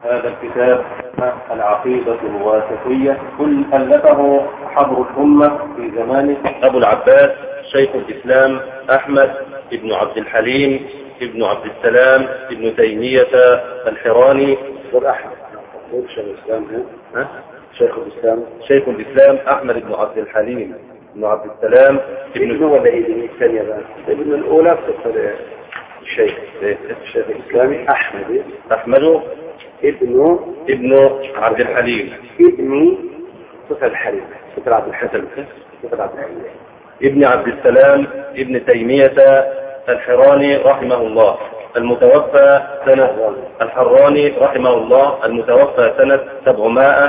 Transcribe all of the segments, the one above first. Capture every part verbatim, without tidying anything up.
هذا الكتاب العقيدة الواسطية كل ألفه حبر الأمة في زمانه أبو العباس شيخ الإسلام أحمد ابن عبد الحليم ابن عبد السلام ابن تيمية الحراني. أحمد شيخ الإسلام ها؟ شيخ الإسلام شيخ الإسلام أحمد ابن عبد الحليم ابن عبد السلام ابن هو الذي الثانية بقى ابن الأولى قصة الشيخ الشيخ الإسلامي أحمد أحمد ابن ابن عبد الحليم ابن صفة الحليم صفة عبد الحسن صفة عبد الحليم ابن عبد السلام ابن تيمية الحراني رحمه الله المتوفى سنة الحراني رحمه الله المتوفى سنة سبعمائة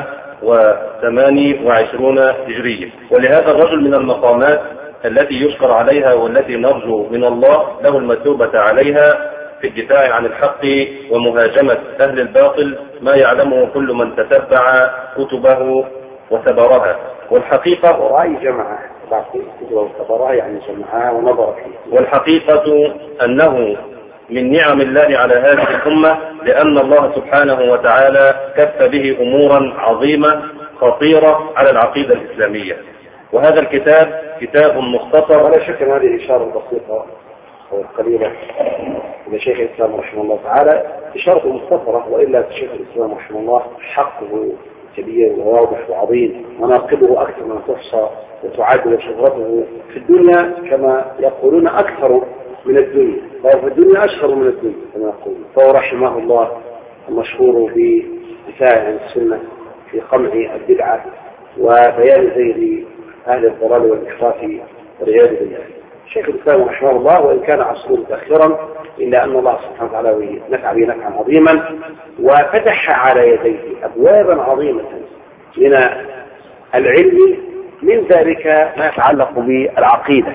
وثمانية وعشرون هجرية. ولهذا الرجل من المقامات التي يشكر عليها والتي نرجو من الله له المثوبة عليها في الدفاع عن الحق ومهاجمة أهل الباطل ما يعلمه كل من تتبع كتبه وثبرها. والحقيقة ورأي جمعه كتبه وثبرها يعني جمعها ونظر فيه. والحقيقة أنه من نعم الله على هذه الأمة لأن الله سبحانه وتعالى كف به أمورا عظيمة خطيرة على العقيدة الإسلامية. وهذا الكتاب كتاب مختصر. ولا شك أن هذه إشارة بسيطة أو قليلة إلى شيخ الإسلام رحمه الله تعالى إشارة مختصرة، وإلا شيخ الإسلام رحمه الله حقه كبير وواضح وعظيم، مناقبه أكثر من تحصى وتعاد، وشهرته في الدنيا كما يقولون أكثر من الدنيا، فهو في الدنيا أشهر من الدنيا كما يقولون. فهو رحمه الله المشهور بدفاع عن السنة في قمع البدعة وبيان زيغ أهل الضلال والإحراف والعياذ بالله. شيخ الإسلام رحمه الله وإن كان عصره متأخرا إلا أن الله سبحانه وتعالى نفع به نفعا عظيما وفتح على يديه أبوابا عظيمة من العلم، من ذلك ما يتعلق بالعقيدة،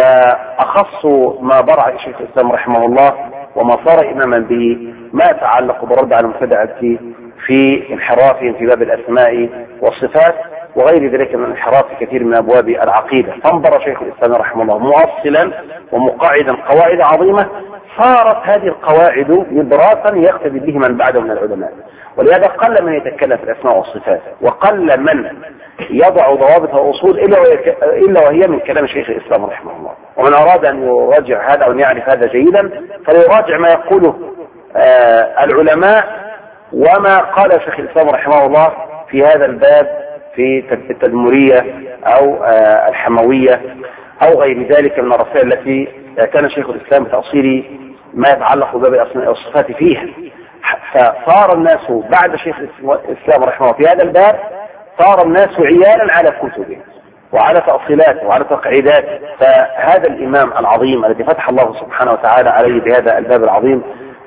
وأخص ما برع شيخ الإسلام رحمه الله وما صار إماما به ما يتعلق بالرد على المبتدعة في انحرافهم في باب الأسماء والصفات وغير ذلك من انحراف كثير من أبواب العقيدة. فانظر شيخ الإسلام رحمه الله مؤصلا ومقاعدا قواعد عظيمة، صارت هذه القواعد نبراسا يقتدي به من بعده من العلماء. ولهذا قل من يتكلم في الأسماء والصفات، وقل من يضع ضوابط الأصول إلا وهي من كلام شيخ الإسلام رحمه الله. ومن أراد أن يراجع هذا وأن يعرف هذا جيدا فليراجع ما يقوله آه العلماء وما قال شيخ الإسلام رحمه الله في هذا الباب في التدمرية أو آه الحموية أو غير ذلك من الرسائل التي كان شيخ الإسلام بتأصيل ما يتعلق بباب الأسماء والصفات فيها. فصار الناس بعد شيخ الإسلام رحمه الله في هذا الباب صار الناس عيالا على كتبه وعلى تأصيلاته وعلى تقعيداته. فهذا الإمام العظيم الذي فتح الله سبحانه وتعالى عليه بهذا الباب العظيم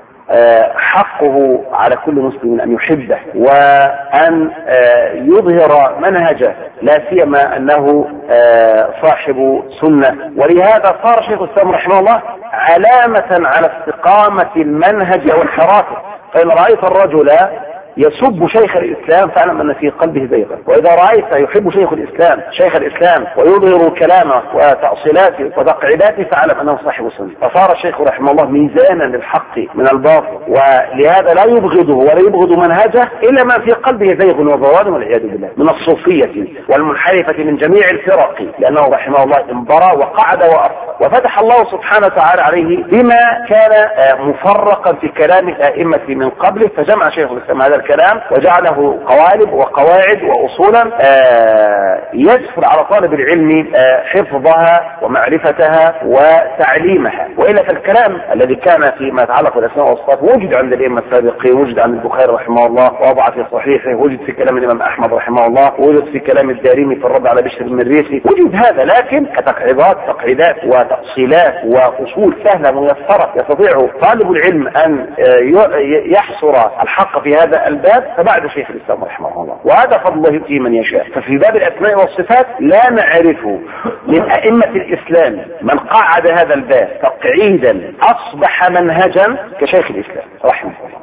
حقه على كل مسلم أن يحبه وأن يظهر منهجه، لا سيما أنه صاحب سنة. ولهذا صار شيخ الإسلام رحمه الله علامة على استقامة المنهج وانحرافه. فإن رأيت الرجل يسب شيخ الإسلام فاعلم أن في قلبه زيغا، وإذا رأيت يحب شيخ الإسلام شيخ الإسلام ويظهر كلامه وتأصيلاته وتقعيداته فاعلم أنه صاحب سنة. فصار الشيخ رحمه الله ميزانا للحق من الباطل، ولهذا لا يبغضه ولا يبغض منهجه إلا ما في قلبه زيغ وضلال والعياذ بالله من الصوفية والمنحرفة من جميع الفرق، لأنه رحمه الله انبرى وقعد وأرسل وفتح الله سبحانه وتعالى عليه بما كان مفرقا في كلام الأئمة من قبله، فجمع شيخ الإسلام هذا الكلام وجعله قوالب وقواعد وأصولا يسهل على طالب العلم حفظها ومعرفتها وتعليمها. وإلا فالكلام الذي كان فيما يتعلق بالأسماء والصفات وجد عند الأئمة السابقين، وجد عند البخاري رحمه الله ووضع في صحيحه، وجد في كلام الإمام أحمد رحمه الله، وجد في كلام الدارمي في الرد على بشر بن المريسي، وجد هذا. لكن كتقعيدات تقعيدات وتأصيلات وأصول سهلة ميسرة يستطيع طالب العلم أن يحصر الحق في هذا الباب فبعد شيخ الإسلام رحمه الله، وهذا فضل الله يؤتيه من يشاء. ففي باب الأسماء والصفات لا نعرف من أئمة الإسلام من قعد هذا الباب تقعيدا أصبح منهجا كشيخ الإسلام رحمه الله.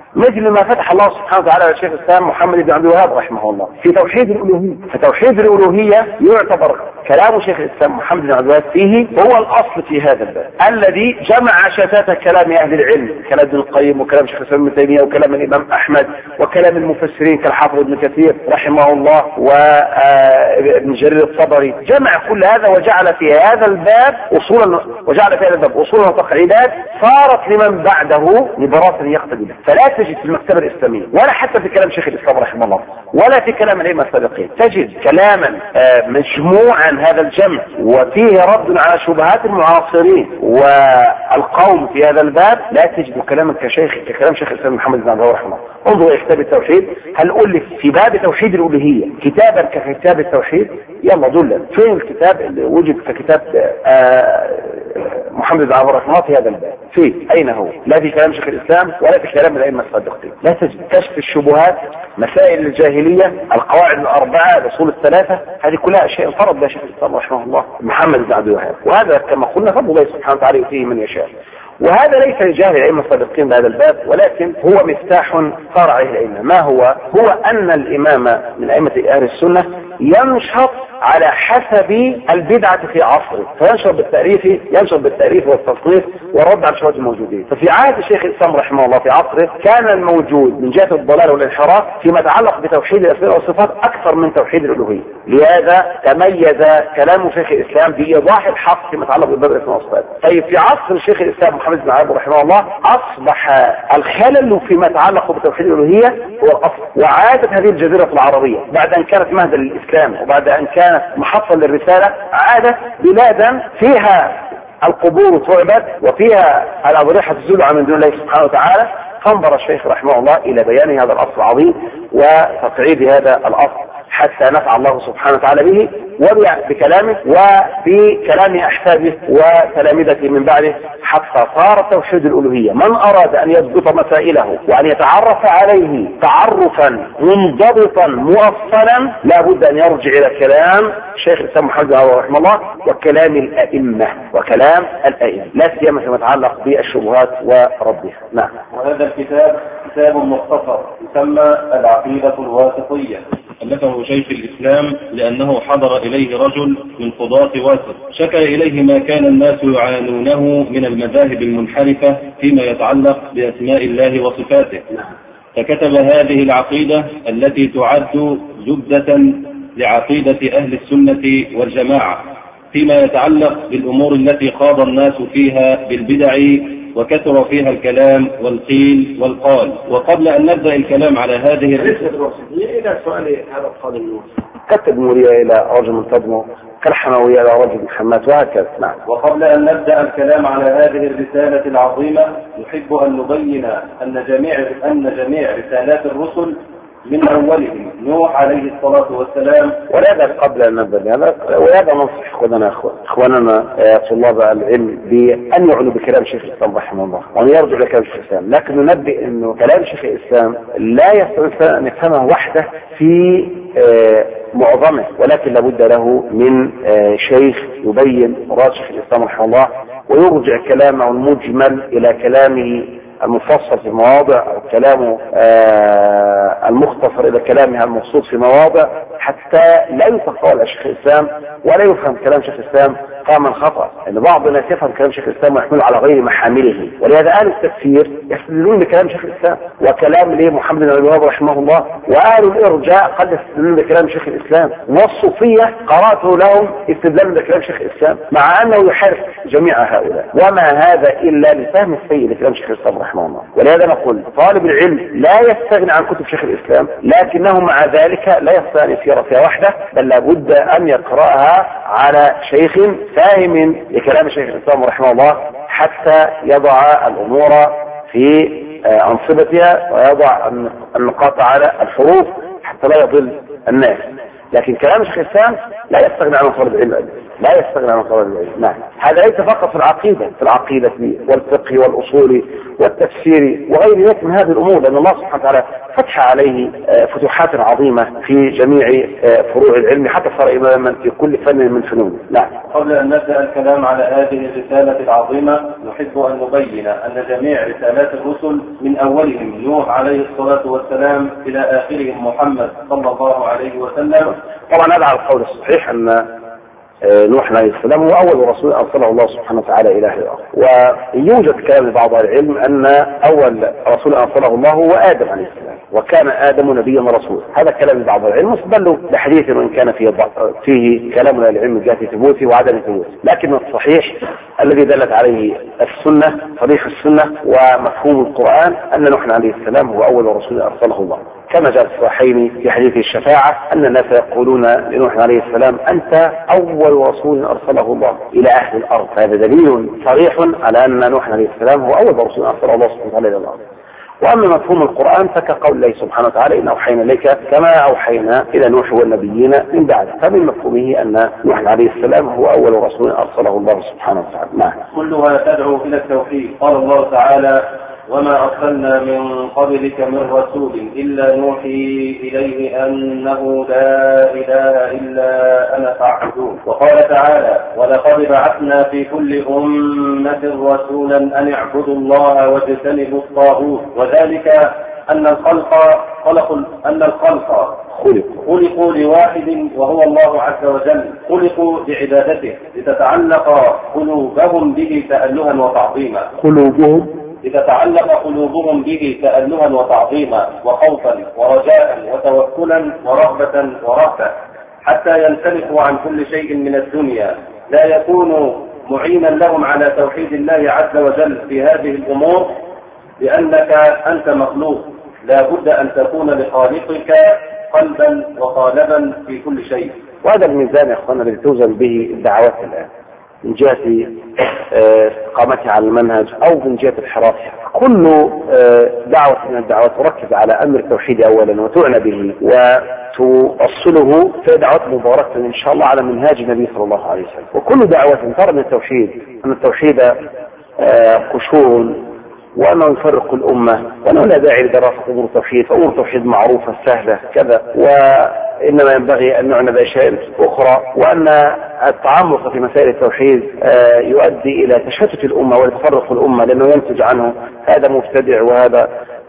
مثل ما فتح الله سبحانه وتعالى على الشيخ الإسلام محمد بن عبد الوهاب رحمه الله في توحيد الألوهية. فتوحيد الألوهية يعتبر كلام شيخ الإسلام محمد بن عبد الوهاب فيه هو الأصل في هذا الباب الذي جمع شتات كلام أهل العلم، كلام ابن القيم وكلام شيخ الإسلام ابن تيمية وكلام الإمام أحمد وكلام المفسرين كالحافظ ابن كثير رحمه الله وابن جرير الطبري. جمع كل هذا وجعل في هذا الباب أصولا وجعل في هذا الباب أصولا وتقعيدات صارت لمن بعده نبرات يقتدي به. فلا تجد في المكتبة الإسلامية ولا حتى في كلام شيخ الإسلام رحمه الله ولا في كلام الأئمة السابقين تجد كلاما مجموعا هذا الجمع وفيه رد على شبهات المعاصرين والقوم في هذا الباب. لا تجد كلاما كشيخ ككلام شيخ الإسلام محمد بن عبد الوهاب رحمه الله. انظر إلى كتاب التوحيد، هل ألف في باب توحيد الألوهية كتابا ككتاب التوحيد؟ يلا دل فين الكتاب اللي وجد ككتاب محمد بن عبد الوهاب رحمه الله في هذا الباب؟ فيه أين هو؟ لا في كلام شيخ الإسلام ولا في كلام الأئمة السابقين. لا تجد. كشف الشبهات، مسائل الجاهلية، القواعد الأربعة، الأصول الثلاثة، هذه كلها أشياء فرض بها شيخ الإسلام رحمه الله محمد بن عبد الوهاب، وهذا كما قلنا فضل الله سبحانه وتعالى يؤتيه من يشاء. وهذا ليس لجهل الأئمة السابقين بهذا الباب، ولكن هو مفتاح صار عليه الأئمة. ما هو؟ هو أن الإمام من أئمة أهل السنة ينشط على حسب البدعة في عصره، فينشر بالتأريف ينشر بالتأريف والتصنيف والرد على الشبهات الموجودين. ففي عهد الشيخ الإسلام رحمه الله في عصره كان الموجود من جهة الضلال والانحراف فيما يتعلق بتوحيد الأسماء والصفات أكثر من توحيد الألوهية. لهذا تميز كلام شيخ الإسلام بإيضاح الحق فيما يتعلق بباب الأسماء والصفات. طيب في عصر الشيخ الإسلام محمد بن عبد رحمه الله أصبح الخلل فيما يتعلق بتوحيد الألوهية هو الأصل، وعادت هذه الجزيرة العربية بعد أن كانت مهدا للإسلام وبعد أن كانت محطة للرسالة عادت بلادا فيها القبور تعبد وفيها الأضرحة تزول عن من دون الله سبحانه وتعالى. فانظر الشيخ رحمه الله إلى بيان هذا الأصل العظيم وتقعيد هذا الأصل حتى نفع الله سبحانه وتعالى به وبكلامه وبكلام أحفاده وتلامذته من بعده، حتى صار توحيد الألوهية من أراد أن يضبط مسائله وأن يتعرف عليه تعرفا منضبطا مؤصلا لا بد أن يرجع إلى كلام الشيخ الإسلام محمد بن عبد الوهاب رحمه الله وكلام الأئمة وكلام الأئمة لا سيما فيما يتعلق بالشبهات وردها. نعم. وهذا الكتاب كتاب مختصر يسمى العقيدة الواسطية، ألفه شيخ الإسلام لأنه حضر إليه رجل من قضاة واسط شكى إليه ما كان الناس يعانونه من المذاهب المنحرفة فيما يتعلق بأسماء الله وصفاته، فكتب هذه العقيدة التي تعد زبدة لعقيدة أهل السنة والجماعة فيما يتعلق بالأمور التي خاض الناس فيها بالبدع وكثر فيها الكلام والقيل والقال. وقبل أن نبدأ الكلام على هذه الرسالة إلى سؤال هذا القادم كتب موريا إلى رجل منتظمه كالحموية إلى رجل محمد وهكذا. نعم. وقبل أن نبدأ الكلام على هذه الرسالة العظيمة نحب أن نبين أن جميع أن جميع رسالات الرسل من أولهم نوح عليه الصلاة والسلام. ولهذا قبل أن نبدأ بهذا ولهذا ننصح إخواننا إخواننا طلاب العلم بأن يعنوا بكلام شيخ الإسلام رحمه الله وأن يرجعوا لكلام شيخ الإسلام، لكن ننبه أنه كلام شيخ الإسلام لا يستطيع أن يفهمه وحده في معظمه، ولكن لابد له من شيخ يبين مراد شيخ الإسلام رحمه الله ويرجع كلامه المجمل إلى كلامه المفصل في مواضع أو كلامه آه المختصر إلى كلامها المبسوط في مواضع حتى لا يتقال شيخ الإسلام ولا يفهم كلام شيخ الإسلام فهما خطأ. يعني بعض الناس يفهم كلام شيخ الإسلام ويحمله على غير محامله، ولهذا أهل التفسير يستدلون بكلام شيخ الإسلام وكلام ليه محمد بن عبد الوهاب رحمه الله، وأهل الإرجاء قد يستدلون بكلام شيخ الإسلام، والصوفية قرأته لهم استدلال بكلام شيخ الإسلام مع أنه يحرف جميع هؤلاء، وما هذا إلا لفهم السيء لكلام شيخ الإسلام رحمه الله. ولهذا نقول طالب العلم لا يستغني عن كتب شيخ الإسلام، لكنه مع ذلك لا يستطيع أن يسير فيها وحده، بل لابد أن يقرأها على شيخ فاهم لكلام شيخ الإسلام رحمه الله حتى يضع الأمور في أنصبتها ويضع النقاط على الحروف حتى لا يضل الناس. لكن كلام شيخ الإسلام لا يستغني عن طالب العلم، لا يستغني عن طالب العلم. نعم. هذا ليس فقط في العقيدة، في العقيدة والفقه والأصول والتفسير وغير ذلك من هذه الأمور، لأن الله سبحانه وتعالى فتح عليه فتوحات عظيمة في جميع فروع العلم حتى صار إماما في كل فن من فنون. نعم. قبل أن نبدأ الكلام على هذه الرسالة العظيمة نحب أن نبين أن جميع رسالات الرسل من أولهم نوح عليه الصلاة والسلام إلى آخرهم محمد صلى الله عليه وسلم. طبعا هذا على القول الصحيح أن نوح عليه السلام هو أول رسول أرسله الله سبحانه وتعالى إلى أهل الأرض. ويوجد كلام لبعض العلم أن أول رسول أرسله الله هو آدم عليه السلام، وكان آدم نبيا ورسولا. هذا كلام لبعض العلم مستدل لحديث وإن كان فيه فيه كلام للعلم من جهة ثبوته وعدم ثبوته، لكن الصحيح الذي دلت عليه السنة صريح السنة ومفهوم القرآن أن نوح عليه السلام هو أول رسول أرسله الله، كما جاء في الصحيحين في حديث الشفاعة أن الناس يقولون لنوح عليه السلام أنت أول رسول أرسله الله إلى أهل الأرض. هذا دليل صريح على أن نوح عليه السلام هو أول رسول أرسله الله سبحانه وتعالى إلى الأرض. وأما مفهوم القرآن فكقول الله سبحانه وتعالى إن أوحينا إليك كما أوحينا إلى نوح والنبيين من بعده، فمن مفهومه أن نوح عليه السلام هو أول رسول أرسله الله سبحانه وتعالى. نعم. كلها تدعو إلى التوحيد. قال الله تعالى وما أرسلنا من قبلك من رسول إلا نوحي إليه أنه لا إله إلا أنا فاعبدون. وقال تعالى ولقد بعثنا في كل أمة رسولا أن اعبدوا الله واجتنبوا الطاغوت وذلك أن الخلق خلق أن الخلق خلقوا لواحد وهو الله عز وجل، خلقوا لعبادته لتتعلق قلوبهم به تألها وتعظيما قلوبهم لتتعلق قلوبهم به تألها وتعظيما وخوفا ورجاء وتوكلا ورغبة ورهبة حتى ينسلخوا عن كل شيء من الدنيا، لا يكون معينا لهم على توحيد الله عز وجل في هذه الأمور، لأنك أنت مخلوق لا بد أن تكون لخالقك قلبا وقالبا في كل شيء. وهذا الميزان يا أخوانا الذي توزن به الدعوات الآن من جهة استقامتها على المنهج أو من جهة انحرافها. كل دعوة من الدعوات تركز على أمر التوحيد أولا وتعنى به وتوصله في دعوات مباركة إن شاء الله على منهاج النبي صلى الله عليه وسلم. وكل دعوة ترى من التوحيد أن التوحيد قشور وأنه يفرق الأمة وأنه لا داعي لدراسة أمور التوحيد، فأمور التوحيد معروفة سهلة كذا، وإنما ينبغي أن نعنى بأشياء أخرى، وأن التعمق في مسائل التوحيد يؤدي إلى تشتت الأمة وتفرق الأمة لأنه ينتج عنه هذا مبتدع وهذا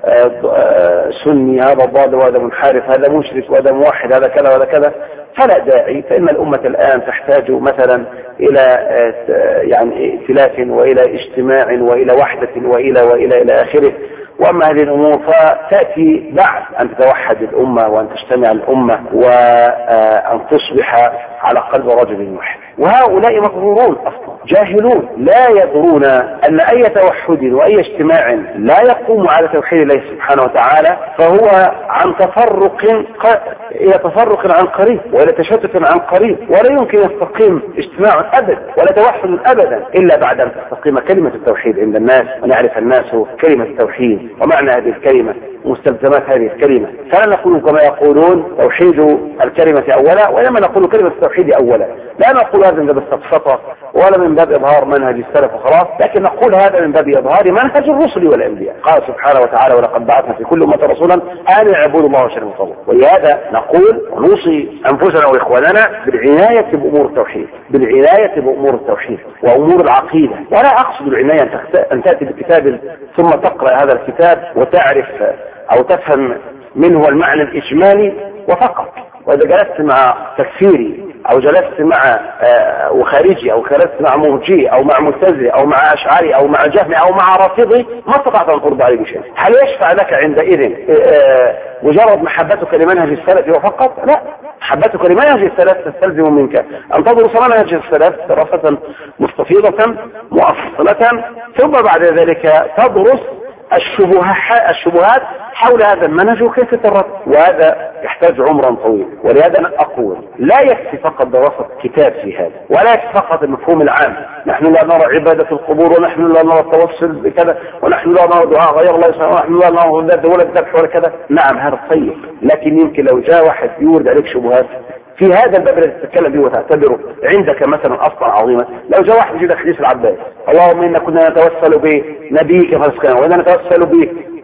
سني، هذا ضال وهذا منحرف، هذا مشرك وهذا موحد، هذا كذا وهذا كذا، فلا داعي. فإن الأمة الآن تحتاج مثلا إلى يعني ائتلاف وإلى اجتماع وإلى وحدة وإلى وإلى إلى آخره. وأما هذه الأمور فتأتي بعد أن تتوحد الأمة وأن تجتمع الأمة وأن تصبح على قلب رجل واحد. وهؤلاء مغرورون أصلا جاهلون لا يدرون أن أي توحد وأي اجتماع لا يقوم على توحيد الله سبحانه وتعالى فهو عن تفرق إلى تفرق عن قريب وإلى تشتت عن قريب، ولا يمكن يستقيم اجتماع أبدا ولا توحد أبدا إلا بعد أن تستقيم كلمة التوحيد عند الناس ونعرف الناس كلمة التوحيد ومعنى هذه الكلمة مستلزمات هذه الكلمة. فلا نقول كما يقولون توحيد الكلمة أولا، وإنما نقول كلمة التوحيد أولا. لا نقول هذا من باب السفسطة ولا من باب إظهار منهج السلف وخلاص، لكن نقول هذا من باب إظهار منهج الرسل والأنبياء. قال سبحانه وتعالى ولقد بعثنا في كل أمة رسولا أن اعبدوا الله واجتنبوا الطاغوت. ولهذا نقول ونوصي أنفسنا وإخواننا بالعناية بأمور التوحيد، بالعناية بأمور التوحيد وأمور العقيدة. ولا أقصد العناية أن تأتي بالكتاب ثم تقرأ هذا الكتاب وتعرف أو تفهم منه المعنى الإجمالي وفقط، وإذا جلست مع تكفيري أو جلست مع وخارجي أو جلست مع مرجئي أو مع معتزلي أو مع أشعري أو مع جهمي أو مع رافضي ما استطعت أن ترد عليه بشيء. هل يشفع لك عندئذ مجرد محبتك لمنهج السلف وفقط؟ لا، محبتك لمنهج السلف تستلزم منك أن تدرس منهج السلف دراسة مستفيضة مؤصلة، ثم بعد ذلك تدرس الشبهات حول هذا المنهج وكيف ترد، وهذا يحتاج عمرا طويل. ولهذا أنا أقول لا يكفي فقط دراسة كتاب في هذا، ولا يكفي فقط المفهوم العام، نحن لا نرى عبادة القبور ونحن لا نرى التوسل بكذا ونحن لا نرى دعاء غير الله سبحانه ونحن لا نرى ولا الذبح ولا كذا. نعم هذا طيب، لكن يمكن لو جاء واحد يورد عليك شبهات في هذا الباب الذي تتكلم به وتعتبره عندك مثلا اصلا عظيما، لو جاء واحد يجيب حديث العباس اللهم إنا كنا نتوسل بنبيك فسكنا وإنا نتوسل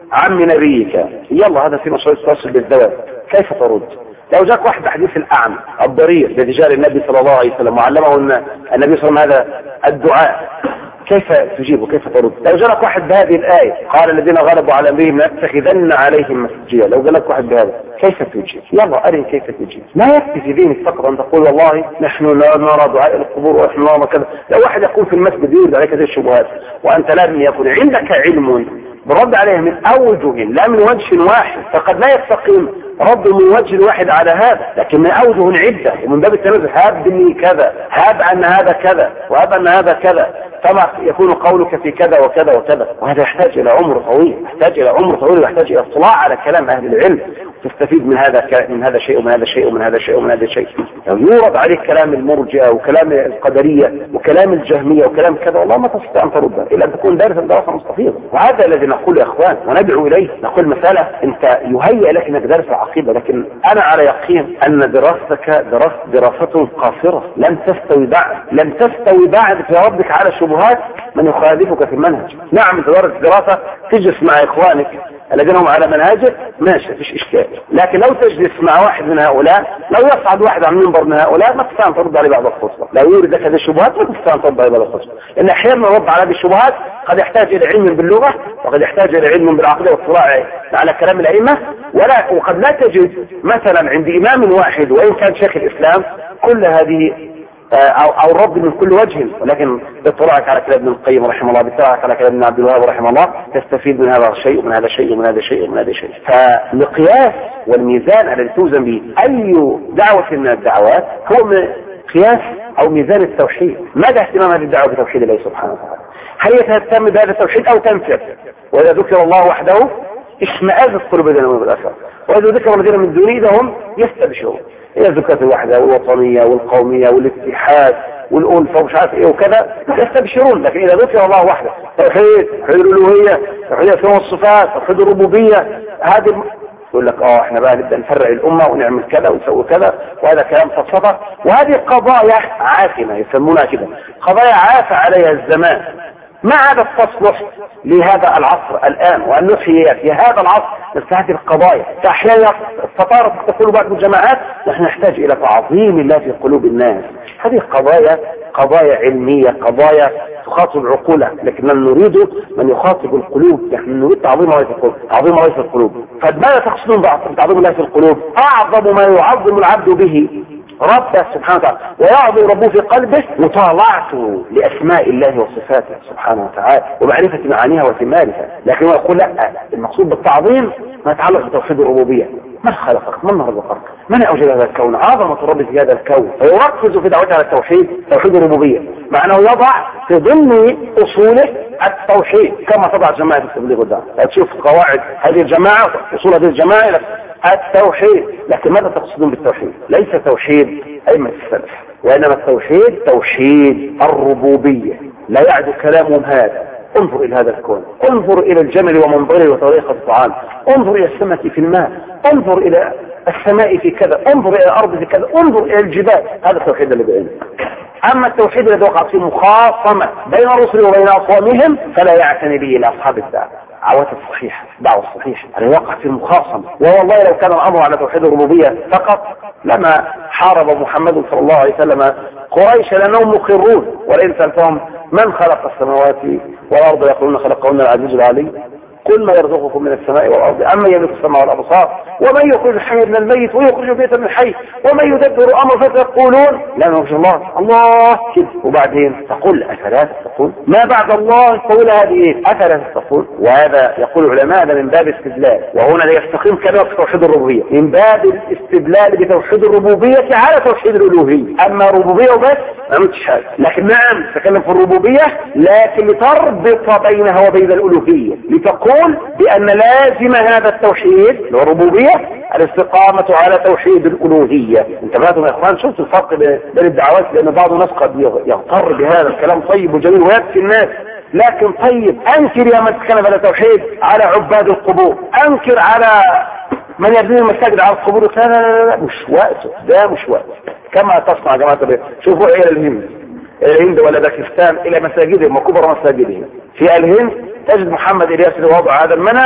عم نبيك، يلا هذا في مشروع التواصل بالزواج، كيف ترد؟ لو جاك واحد حديث الأعمى الضرير لرجال النبي صلى الله عليه وسلم وعلمه النبي صلى الله عليه وسلم هذا الدعاء، كيف تجيبه؟ كيف ترد؟ لو جاءك واحد بهذه الآية قال الذين غلبوا على أمرهم لنتخذن عليهم مسجدا، لو جاءك واحد بهذا كيف تجيب؟ يلا أري كيف تجيب. لا يكفي في دينك فقط أن تقول والله نحن لا نرى دعاء القبور ونحن نرى كذا. لو واحد يقول في المسجد يريد عليك هذه الشبهات وأنت لم يكن عندك علم برد عليه من أوجه لا من وجه واحد، فقد لا يستقيم رد من وجه واحد على هذا، لكن من أوجه عدة ومن باب التنزه هاب لي كذا، هاب أن هذا كذا، وهاب أن هذا كذا، فما يكون قولك في كذا وكذا وكذا. وهذا يحتاج إلى عمر طويل، يحتاج إلى عمر طويل ويحتاج إلى اطلاع على كلام أهل العلم، تستفيد من هذا من هذا شيء ومن هذا شيء ومن هذا شيء ومن هذا شيء. لو يورد عليك كلام المرجئة وكلام القدرية وكلام الجهمية وكلام كذا والله ما تستطيع أن تردها إلا أن تكون دارسا دراسة مستفيضة. وهذا الذي نقول يا إخوان وندعو إليه. نقول مسألة أنت يهيئ لك أنك دارس العقيدة، لكن أنا على يقين أن دراستك دراسة دراسة قاصرة لن تستوي بعد لن تستوي بعد في ردك على شبهات من يخالفك في المنهج. نعم تدرس دراسة تجلس مع إخوانك الذين هم على منهجك ماشي فيش إشكال، لكن لو تجلس مع واحد من هؤلاء، لو يصعد واحد عن منبر من هؤلاء ما تستطيع أن ترد عليه بعد الخطبة، لو يورد لك هذه الشبهات ما تستطيع أن ترد عليه بعد الخطبة، لأن أحيانا الرد على هذه الشبهات قد يحتاج إلى علم باللغة وقد يحتاج إلى علم بالعقيدة واطلاع على كلام الأئمة، ولا وقد لا تجد مثلا عند إمام واحد وإن كان شيخ الإسلام كل هذه أو, أو الرد من كل وجه، ولكن باطلاعك على كلام ابن القيم رحمه الله، باطلاعك على كلام ابن عبد الوهاب رحمه الله تستفيد من هذا الشيء ومن هذا الشيء ومن هذا الشيء ومن هذا الشيء. فالمقياس والميزان الذي توزن به أي دعوة من الدعوات هو مقياس أو ميزان التوحيد. ماذا اهتمام هذه الدعوة بتوحيد الله سبحانه وتعالى؟ هل يتهتم بهذا التوحيد أو تنفر؟ وإذا ذكر الله وحده اشمئزت قلوب الذين آمنوا بالأثر، وإذا ذكر الذين من دونه إذا هم يستبشرون. إلى زكاة الوحدة والوطنية والقومية والاتحاد والألفة ومش عارف إيه وكذا يستبشرون. لكن إذا ذكر الله وحده توحيد، توحيد الألوهية، توحيد الأسماء والصفات، توحيد الربوبية، هذه يقول لك اه احنا بقى نبدأ نفرع الأمة ونعمل كذا ونسوي كذا، وهذا كلام فلسفة. وهذه قضايا عافنة يسمونها كده، قضايا عاف عليها الزمان، ما عاد تصلح لهذا العصر الآن، وأن نحيي في هذا العصر مثل هذه القضايا. فأحيانا الفطارة تقول بعض الجماعات نحن نحتاج إلى تعظيم الله في قلوب الناس. هذه قضايا قضايا علمية، قضايا تخاطب عقولها، لكن من نريد من يخاطب القلوب. نحن نريد تعظيم الله في القلوب، تعظيم الله في القلوب. فماذا تقصدون بتعظيم الله في القلوب؟ أعظم ما يعظم العبد به ربه سبحانه وتعالى ويعظم ربه في قلبه مطالعته لأسماء الله وصفاته سبحانه وتعالى ومعرفة معانيها وثمارها. لكن هو يقول لا، المقصود بالتعظيم ما يتعلق بتوحيد الربوبية. من خلقك؟ من رزقك؟ من أوجد هذا الكون؟ عظمة الرب في هذا الكون. فيركز في دعوته على التوحيد، توحيد الربوبية، مع أنه يضع في ضمن أصوله التوحيد كما تضع جماعة التبليغ والدعوة. تشوف قواعد هذه الجماعة، أصول هذه الجماعة التوحيد. لكن ماذا تقصدون بالتوحيد؟ ليس توحيد أئمة السلف، وإنما التوحيد توحيد الربوبية. لا يعد كلامهم هذا. انظر إلى هذا الكون، انظر إلى الجمل ومنظره وطريقة الطعام، انظر إلى السمك في الماء، انظر إلى السماء في كذا، انظر إلى الأرض في كذا، انظر إلى الجبال. هذا التوحيد اللي بيننا. أما التوحيد الذي وقع فيه مخاصمة بين الرسل وبين أقوامهم فلا يعتني به إلى أصحاب الدعوة دعوة الصحيحة، دعوة الصحيحة الذي وقع في المخاصمة. والله لو كان الأمر على توحيد الربوبية فقط لما حارب محمد صلى الله عليه وسلم قريش لأنهم مقرون. ولئن سألتهم من خلق السماوات والأرض يقولون خلقهن العزيز العليم قل ما يرزقكم من السماء والأرض أما يملك السماء والأبصار ومن يخرج الحي من الميت ويخرج البيت من الحي ومن يدبر الأمر فسيقولون لا نخشى الله الله كده. وبعدين تقول أفلا تتقون؟ ما بعد الله تقول هذه إيه؟ أفلا تتقون؟ وهذا يقول العلماء هذا من باب استدلال، وهنا لا يستقيم كلام في توحيد الربوبية، من باب الاستدلال بتوحيد الربوبية على توحيد الألوهية. أما الربوبية وبس ما عملتش حاجة. لكن نعم تكلم في الربوبية لكن لتربط بينها وبين الألوهية، لتقول بأن لازم هذا التوحيد الربوبية الاستقامة على توحيد الألوهية. انتبهتم يا إخوان؟ شفت الفرق بين الدعوات؟ لأن بعض الناس قد يغتر بهذا الكلام طيب وجميل ويبكي الناس، لكن طيب أنكر يا من تكلم على التوحيد على عباد القبور، أنكر على من يبني المساجد على القبور. لا لا لا, لا مش وقته، ده مش وقته. كما تصنع جماعة البيت. شوفوا إلى الهند الهند ولا باكستان إلى مساجدهم وكبر مساجدهم. في الهند تجد محمد إلياس وضع هذا المنهج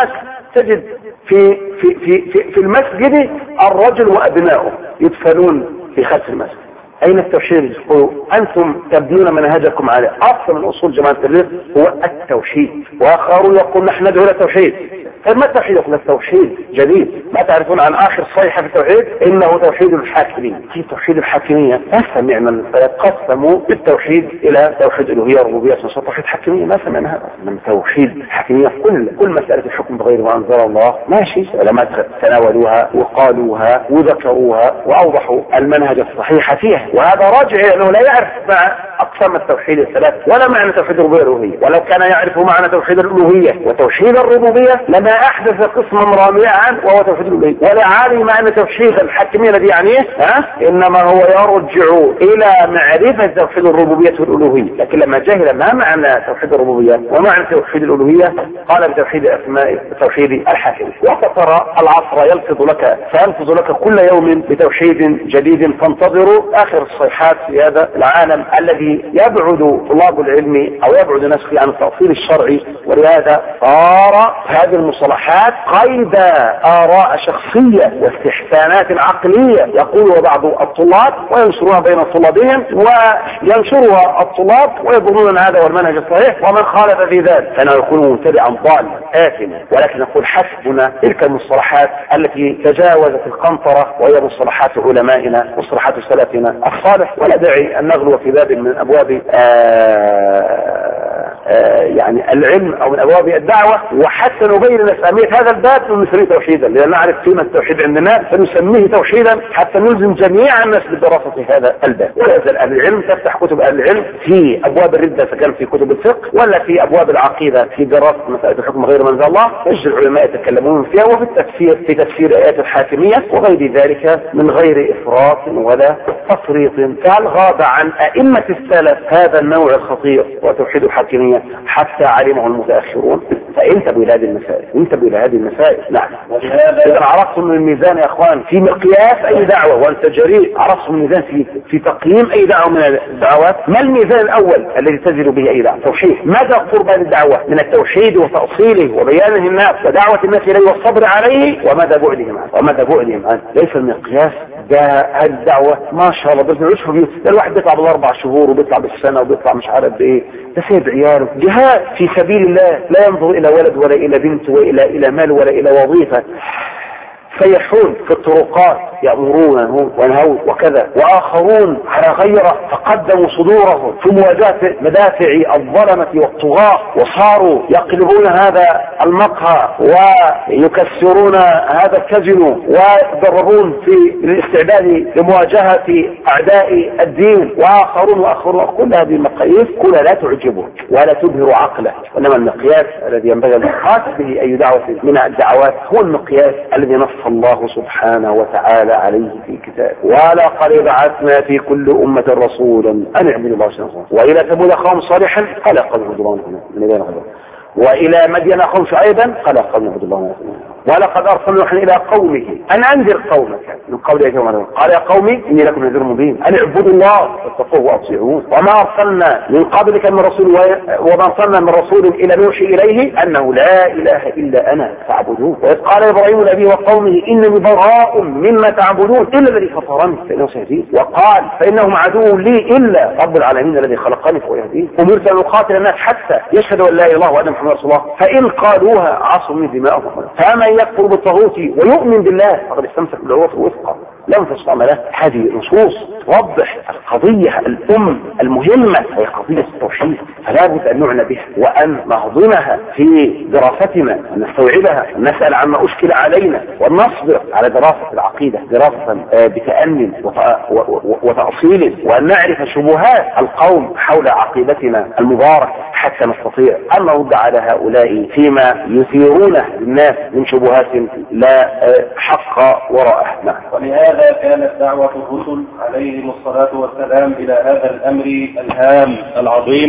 تجد في في في في, في المسجد الرجل وابنائه يدفنون في خلف المسجد. اين التوحيد؟ يقولوا انتم تبنون منهجكم على اصل من اصول جماعه التبليغ هو التوحيد، واخرون يقول نحن ندعو الى التوحيد. فما التوحيد؟ يقول التوحيد جديد. ما تعرفون عن اخر صيحه في التوحيد؟ انه توحيد الحاكميه. في توحيد الحاكميه ما سمعنا الفرق قسموا بالتوحيد الى توحيد الوهيه وربوبيه ونصر توحيد حاكميه، ما سمعنا هذا. من توحيد الحاكميه في كل كل مساله الحكم بغير ما انزل الله ماشي، العلماء تناولوها وقالوها وذكروها واوضحوا المنهج الصحيح فيها، وهذا راجع الى انه لا يعرف مع اقسام التوحيد الثلاث ولا معنى توحيد الربوبيه والالوهيه، ولو كان يعرف معنى توحيد الالوهيه وتوحيد الربوبيه لما احدث قسما رابعا وهو توحيد الالوهيه، ولا عالم ان توحيد الحاكميه الذي يعنيه ها انما هو يرجع الى معرفه توحيد الربوبيه والالوهيه. لكن لما جهل ما معنى توحيد الربوبيه ومعنى توحيد الالوهيه قال بتوحيد اسماء توحيد الحاكميه. وفترى العصر يلفظ لك فيلفظ لك كل يوم بتوحيد جديد، فانتظروا اخر الصيحات في هذا العالم الذي يبعد طلاب العلم او يبعد الناس عن التأصيل الشرعي. ولهذا صار هذه المصطلحات قيد آراء شخصية واستحسانات عقلية يقولها بعض الطلاب وينشرها بين طلابهم، وينشرها الطلاب ويظنون ان هذا هو المنهج الصحيح، ومن خالف في ذلك فانه يكون مبتدعا ضالا آثما. ولكن نقول حسبنا تلك المصطلحات التي تجاوزت القنطرة وهي مصطلحات علمائنا مصطلحات سلفنا الصالح، ولا داعي ان نغلو في باب من ابواب آآ آآ يعني العلم او من ابواب الدعوة، وحتى نبين أهمية هذا الباب ونسميه توحيدا، لان نعرف قيمة التوحيد عندنا فنسميه توحيدا حتى نلزم جميع الناس بدراسة هذا الباب. ولا يزال اهل العلم تفتح كتب اهل العلم في ابواب الردة فكان في كتب الفقه، ولا في ابواب العقيدة في دراسة مسائل الحكم غير منزل الله يجد العلماء يتكلمون فيها، وفي التفسير في تفسير ايات الحاكمية وغير ذلك من غير افراط ولا تفريط. فهل غاب عن ائمة السلف هذا النوع الخطير وتوحيد الحاكمية حتى علمه المتاخرون؟ فانتبهوا الى هذه المسائل، انتبهوا الى هذه المسائل. نعم. اذا عرفتم من الميزان يا اخوان في مقياس اي دعوة، وانت جريء عرفتم الميزان في في تقييم اي دعوة من الدعوات. ما الميزان الاول الذي تزن به اي دعوة؟ توحيد. ماذا قرب الدعوة من التوحيد وتأصيله وبيانه الناس ودعوة الناس اليه والصبر عليه، وماذا بعدهم عنه وماذا بعدهم عنه. ليس المقياس ده الدعوة ما شاء الله بنعيش في بيوت، الواحد بيطلع بالاربع شهور وبيطلع بالسنة وبيطلع مش عارف بايه، ده سيد عياله. جهاد في سبيل الله لا ينظر الى ولد ولا الى بنت والى الى مال ولا الى وظيفة. سيحون في الطرقات يأمرونه وينهون وكذا، وآخرون على غيره فقدموا صدورهم في مواجهة مدافع الظلمة والطغاة، وصاروا يقلبون هذا المقهى ويكسرون هذا الكزنو ويتدربون في الاستعداد لمواجهة أعداء الدين. وآخرون وآخرون. كل هذه المقاييس كلها لا تعجبه ولا تبهر عقله، وإنما المقياس الذي ينبغي أن يقاس به أي دعوة من الدعوات هو المقياس الذي نص الله سبحانه وتعالى عليه في كتابه: ولقد بعثنا في كل أمة رسولا أن اعبدوا الله سبحانه. وإلى ثمود أخاهم صالحا قال قوم اعبدوا الله من دون غيره، وإلى مدين أخاهم شعيبا قال قوم اعبدوا الله. ولقد أرسلنا نوحا إلى قومه أن أنذر قومك من قبل أن يأتيهم قال يا قومي إني لكم نذير مبين أن اعبدوا الله واتقوه وأطيعون وما أرسلنا من قبلك من رسول وما أرسلنا من رسول إلى نوحي إليه أنه لا إله إلا أنا فاعبدون. وإذ قال إبراهيم لأبيه وقومه إنني براء مما تعبدون إلا الذي فطرني فإنه سيهدين. وقال فإنهم عدو لي إلا رب العالمين الذي خلقني فهو يهدين. أمرت أن أقاتل الناس حتى يشهدوا أن لا إله إلا الله وأن محمدا رسول الله فإن قالوها عصوا من دماءهم. فمن يكفر بالطاغوت ويؤمن بالله فقد استمسك بالعروة الوثقى لا انفصام له. هذه نصوص توضح القضية الأم المهمة هي قضية التوحيد، فلا بد أن نعنى بها وأن نهضمها في دراستنا ونستوعبها ونسأل عما أشكل علينا ونصبر على دراسة العقيدة دراسة بتأني وتأصيل، وأن نعرف شبهات القوم حول عقيدتنا المباركة حتى نستطيع أن نرد على هؤلاء فيما يثيرونه للناس من شبهات لا حق وراءه. ولهذا كانت دعوة الرسل عليهم الصلاة والسلام إلى هذا الأمر الهام العظيم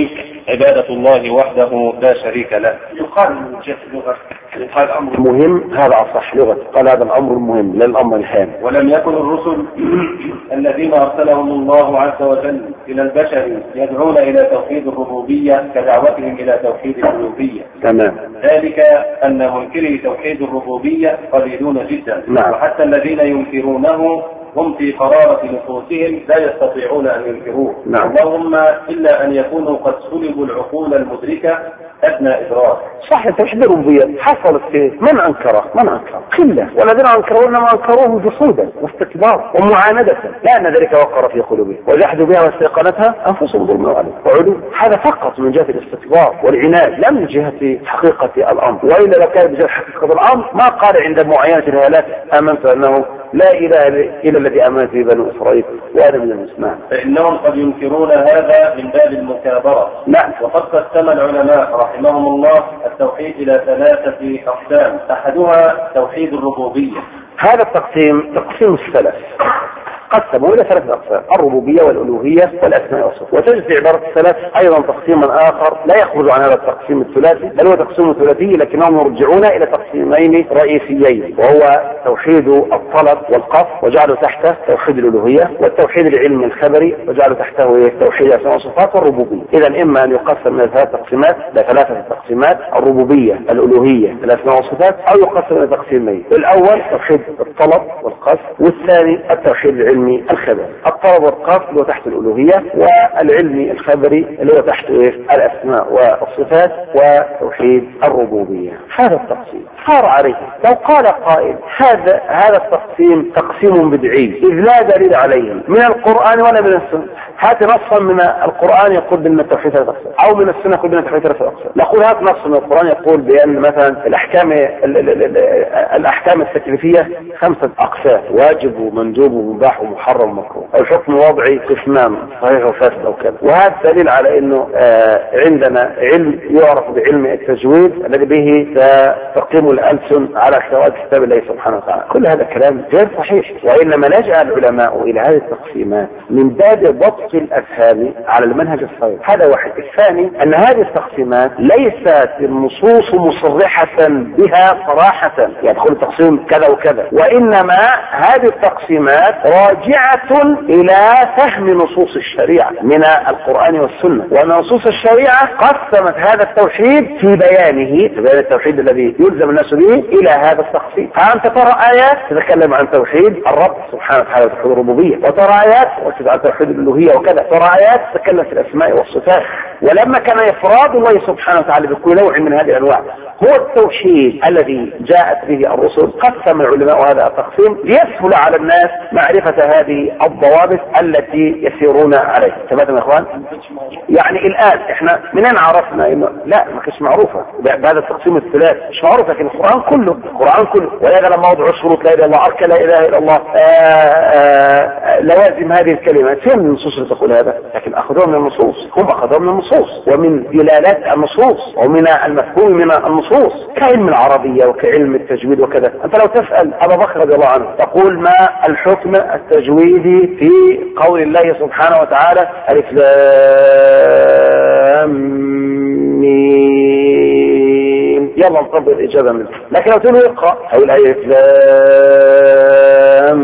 عبادة الله وحده لا شريك له. يقال من جهة اللغة يقال أمر مهم، هذا أصح لغة، قال هذا الأمر المهم لا الأمر الهام. ولم يكن الرسل الذين أرسلهم الله عز وجل إلى البشر يدعون إلى توحيد الربوبية كدعوتهم إلى توحيد الألوهية. تمام. ذلك أن منكري توحيد الربوبية قليلون جدا. نعم. وحتى الذين ينكرونه هم في قرارة نفوسهم لا يستطيعون أن ينكروه. نعم. اللهم إلا أن يكونوا قد سلبوا العقول المدركة أدنى إدراك. صح، توحيد الربوبية حصلت فيه من أنكره؟ من أنكره؟ قلة، والذين أنكروه إنما أنكروه جحودا واستكبارا ومعاندة، لأن ذلك وقر في قلوبهم وجحدوا بها واستيقنتها أنفسهم ظلما وعلوا. هذا فقط من جهة الاستكبار والعناد، لا من جهة حقيقة الأمر. وإلا لو كان بجهة حقيقة الأمر ما قال عند معاينة الهالات آمنت أنه لا إله إلا الذي آمنت به بنو إسرائيل وأنا من المسلمين. فإنهم قد ينكرون هذا من باب المكابرة. نعم. وقد قسم العلماء رحمهم الله التوحيد إلى ثلاثة أقسام، أحدها توحيد الربوبية. هذا التقسيم تقسيم السلف قسموا إلى ثلاثة أقسام: الربوبية والألوهية والأسماء والصفات. وتجد في عبارة السلف أيضا تقسيما آخر لا يخرج عن هذا التقسيم الثلاثي، بل هو تقسيم ثلاثي لكنهم يرجعون إلى تقسيمين رئيسيين، وهو توحيد الطلب والقصد وجعلوا تحته توحيد الألوهية، والتوحيد العلمي الخبري وجعلوا تحته توحيد الأسماء والصفات والربوبية. إذا إما أن يقسم إلى ثلاث تقسيمات، لا ثلاثة تقسيمات: الربوبية، الألوهية، الأسماء والصفات، أو يقسم إلى تقسيمين: الأول توحيد الطلب والقصد، والثاني التوحيد العلمي الخبري. الطلب والقصد اللي هو تحت الألوهية، والعلمي الخبري اللي هو تحت الأسماء والصفات وتوحيد الربوبية. هذا التقسيم صار عليه. لو قال قائل هذا هذا التقسيم تقسيم بدعي إذ لا دليل عليه من القرآن ولا من السنة، هات نصا من القرآن يقول بأن التوحيد ثلاث أقسام، أو من السنة يقول بأن التوحيد ثلاث أقسام. نقول هات نص من القرآن يقول بأن مثلا الأحكام الأحكام التكليفية خمسة أقسام: واجب ومندوب ومباح ومحرم ومكروه، أو حكم وضعي قسمان صحيح وفاسد أو كذا. وهذا دليل على أنه آه عندنا علم يعرف بعلم التجويد الذي به تقيم الألسن على قراءة كتاب الله سبحانه وتعالى. كل هذا كلام غير صحيح، وإنما لجأ العلماء إلى هذه التقسيمات من باب ضبط الأفهام على المنهج الصحيح. هذا واحد. الثاني أن هذه التقسيمات ليست النصوص مصرحة بها صراحة يدخل تقسيم كذا وكذا، وإنما هذه التقسيمات راجعة إلى فهم نصوص الشريعة من القرآن والسنة. وأن نصوص الشريعة قسمت هذا التوحيد في بيانه، في بيان التوحيد الذي يلزم الناس به، إلى هذا التقسيم. فأنت ترى آيات تتكلم عن توحيد الرب سبحانه وتعالى وتوحيد الربوبية، وترى آيات وتتكلم عن توحيد الألوهية وكذا، ترى آيات تتكلم في الأسماء والصفات. ولما كان إفراد الله سبحانه وتعالى بكل نوع من هذه الأنواع هو التوحيد الذي جاءت به الرسل، قسم العلماء هذا التقسيم ليسهل على الناس معرفة هذه الضوابط التي يسيرون عليها. تمام يا اخوان؟ يعني الآن احنا منين عرفنا انه لا ما كانش معروفة بهذا التقسيم الثلاث؟ مش معروف، لكن القرآن كله القرآن كله ولهذا لما وضعوا شروط لا اله الا الله، ارك لا اله الا الله، آآ آآ لوازم هذه الكلمات، فين من النصوص اللي تقول هذا؟ لكن اخذوها من النصوص، هم اخذوها من النصوص ومن دلالات النصوص ومن المفهوم من النصوص كعلم العربية وكعلم التجويد وكذا. انت لو تسأل ابا بكر رضي الله عنه تقول ما الحكم التجويدي في قول الله سبحانه وتعالى ألف لام ميم؟ يلا نطبق الإجابة منه. لكن لو تقول اقرأ أو ألف لام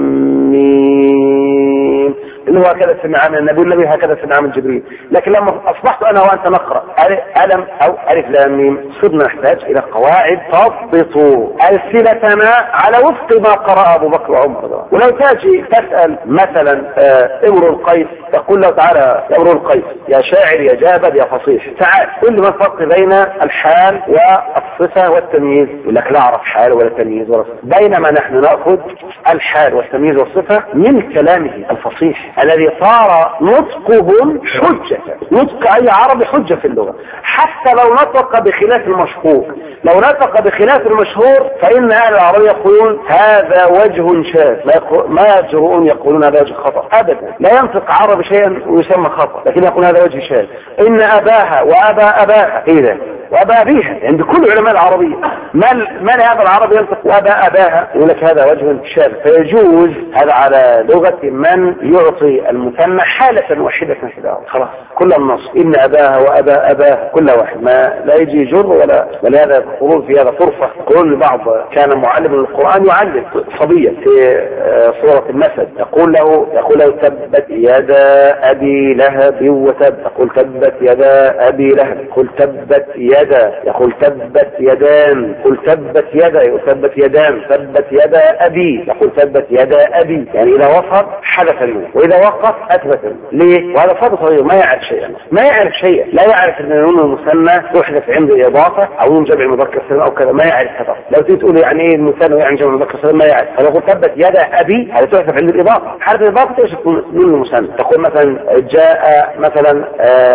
ميم اللي هو هكذا سمع من النبي النبي هكذا سمع من جبريل. لكن لما أصبحت أنا وأنت نقرأ ألم أو ألف لام ميم صرنا نحتاج إلى قواعد تضبط ألسنتنا على وفق ما قرأ أبو بكر وعمر. ولو تاجي تسأل مثلا امرؤ القيس تقول له تعالى يا امرؤ القيس يا شاعر يا جابر يا فصيح تعال قل لي ما الفرق بين الحال والصفة والتمييز؟ يقول لك لا أعرف حال ولا تمييز ولا صفة. بينما نحن نأخذ الحال والتمييز والصفة من كلامه الفصيح الذي صار نطقهم حجة. نطق أي عربي حجة في اللغة، حتى لو نطق بخلاف المشهور. لو نطق بخلاف المشهور فإن أهل العربية يقولون هذا وجه شاذ، ما يجرؤون يقولون هذا وجه خطأ أبدا. لا ينطق عربي شيئا ويسمى خطأ، لكن يقول هذا وجه شاذ. إن أباها وأبا أباها إذا وأبا أبيها عند كل علماء العربية. من من هذا العربي ينطق وأبا أباها؟ يقول لك هذا وجه شاذ، فيجوز هذا على لغة من يعطي المثنى حالة واحدة كده خلاص كل النص إن أباها وأبا أباها كل واحد، ما لا يجي جر ولا ولهذا يقولون في هذا طرفة. يقول بعض كان معلم القرآن يعلم صبيا في سورة المثل يقول له يقول له تبت يدا أبي لهب وتب، يقول تبت يدا أبي لهب، يقول تبت يدا، يقول تبت يدان، يقول تبت يدا، يقول تبت يدان، تبت يدا أبي، يقول تبت يدا أبي. يعني إذا وصف حدث النون وإذا وقف أثبت النون. ليه؟ وهذا صدق صغير ما يعرف شيئا، ما يعرف شيئا، لا يعرف أن النون المثنى تحدث عند الإضافة أو نون جمع مذكر سالم أو كذا، ما يعرف هذا. لو تيجي تقول يعني إيه المثنى يعني جمع مذكر سالم ما يعرف. فلو قلت تبت يدا أبي هذا تحدث عند الإضافة، حرف الإضافة تيجي تكون نون المثنى. تقول مثلا جاء مثلا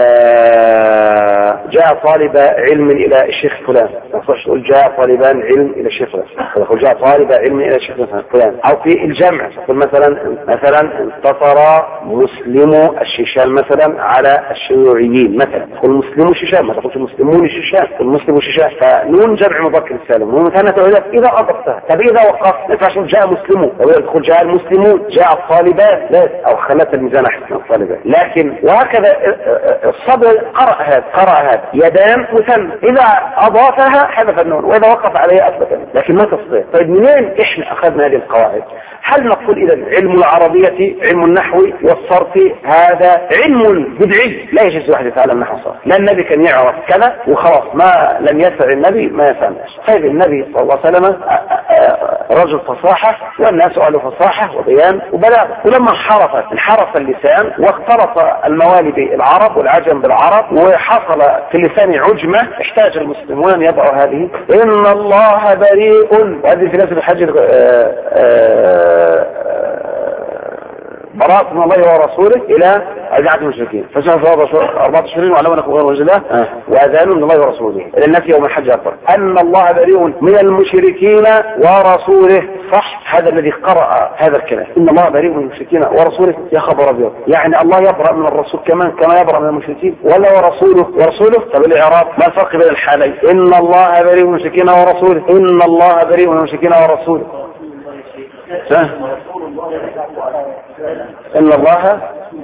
آه جاء طالب علم إلى الشيخ فلان، تقول جاء طالبان علم إلى الشيخ فلان، تقول جاء طالب علم إلى الشيخ فلان. أو في الجمع تقول مثلا مثلا انتصر مسلم الشيشان مثلا على الشيوعيين مثلا، تقول مسلم الشيشان، ما تقولش مسلمون الشيشان، تقول مسلم الشيشان. فنون جمع مذكر سالم نون مثنى تقول إذا أضفتها. طب إذا وقفت ما ينفعش جاء مسلمون، تقول جاء المسلمون، جاء الطالبان، لا أو خلت الميزان أحسن الطالبان. لكن وهكذا الصدر قرأ هذا قرأ هذا يدان مثنى، إذا أضافها حذف النون وإذا وقف عليها أثبت النون، لكن ما تصدق. طيب منين إحنا أخذنا هذه القواعد؟ هل نقول إذا علم العربية علم النحو والصرف هذا علم بدعي لا يجوز واحد يتعلم نحو صرف؟ لا النبي كان يعرف كذا وخلاص، ما لم يسع النبي ما يفهمش. طيب النبي صلى الله عليه وسلم رجل فصاحة والناس أهل فصاحة وبيان وبلاغ، ولما انحرف انحرف اللسان واختلط الموالي بالعرب والعجم بالعرب وحصل في اللسان عجمة، احتاج المسلمون أن يضعوا هذه إن الله بريء، وهذه في نفس الحج براءة من الله ورسوله إلى أجعة المشركين فشهر أربعة أشهر وعلم أنكم غير وجلاء وأذان من الله ورسوله إلى الناس يوم الحج أكبر أن الله بريء من المشركين ورسوله. صح هذا الذي قرأ هذا الكلام إن الله بريء من المشركين ورسوله، يا خبر أبيض، يعني الله يبرأ من الرسول كمان كما يبرأ من المشركين ولا ورسوله ورسوله. طب الإعراب ما الفرق بين الحالين؟ إن الله بريء من المشركين ورسوله، إن الله بريء من المشركين ورسوله. إن الله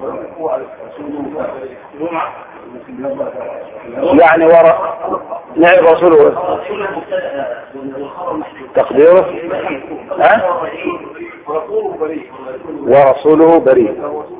يعني وراء نعم رسوله تقديره ها ورسوله بريء.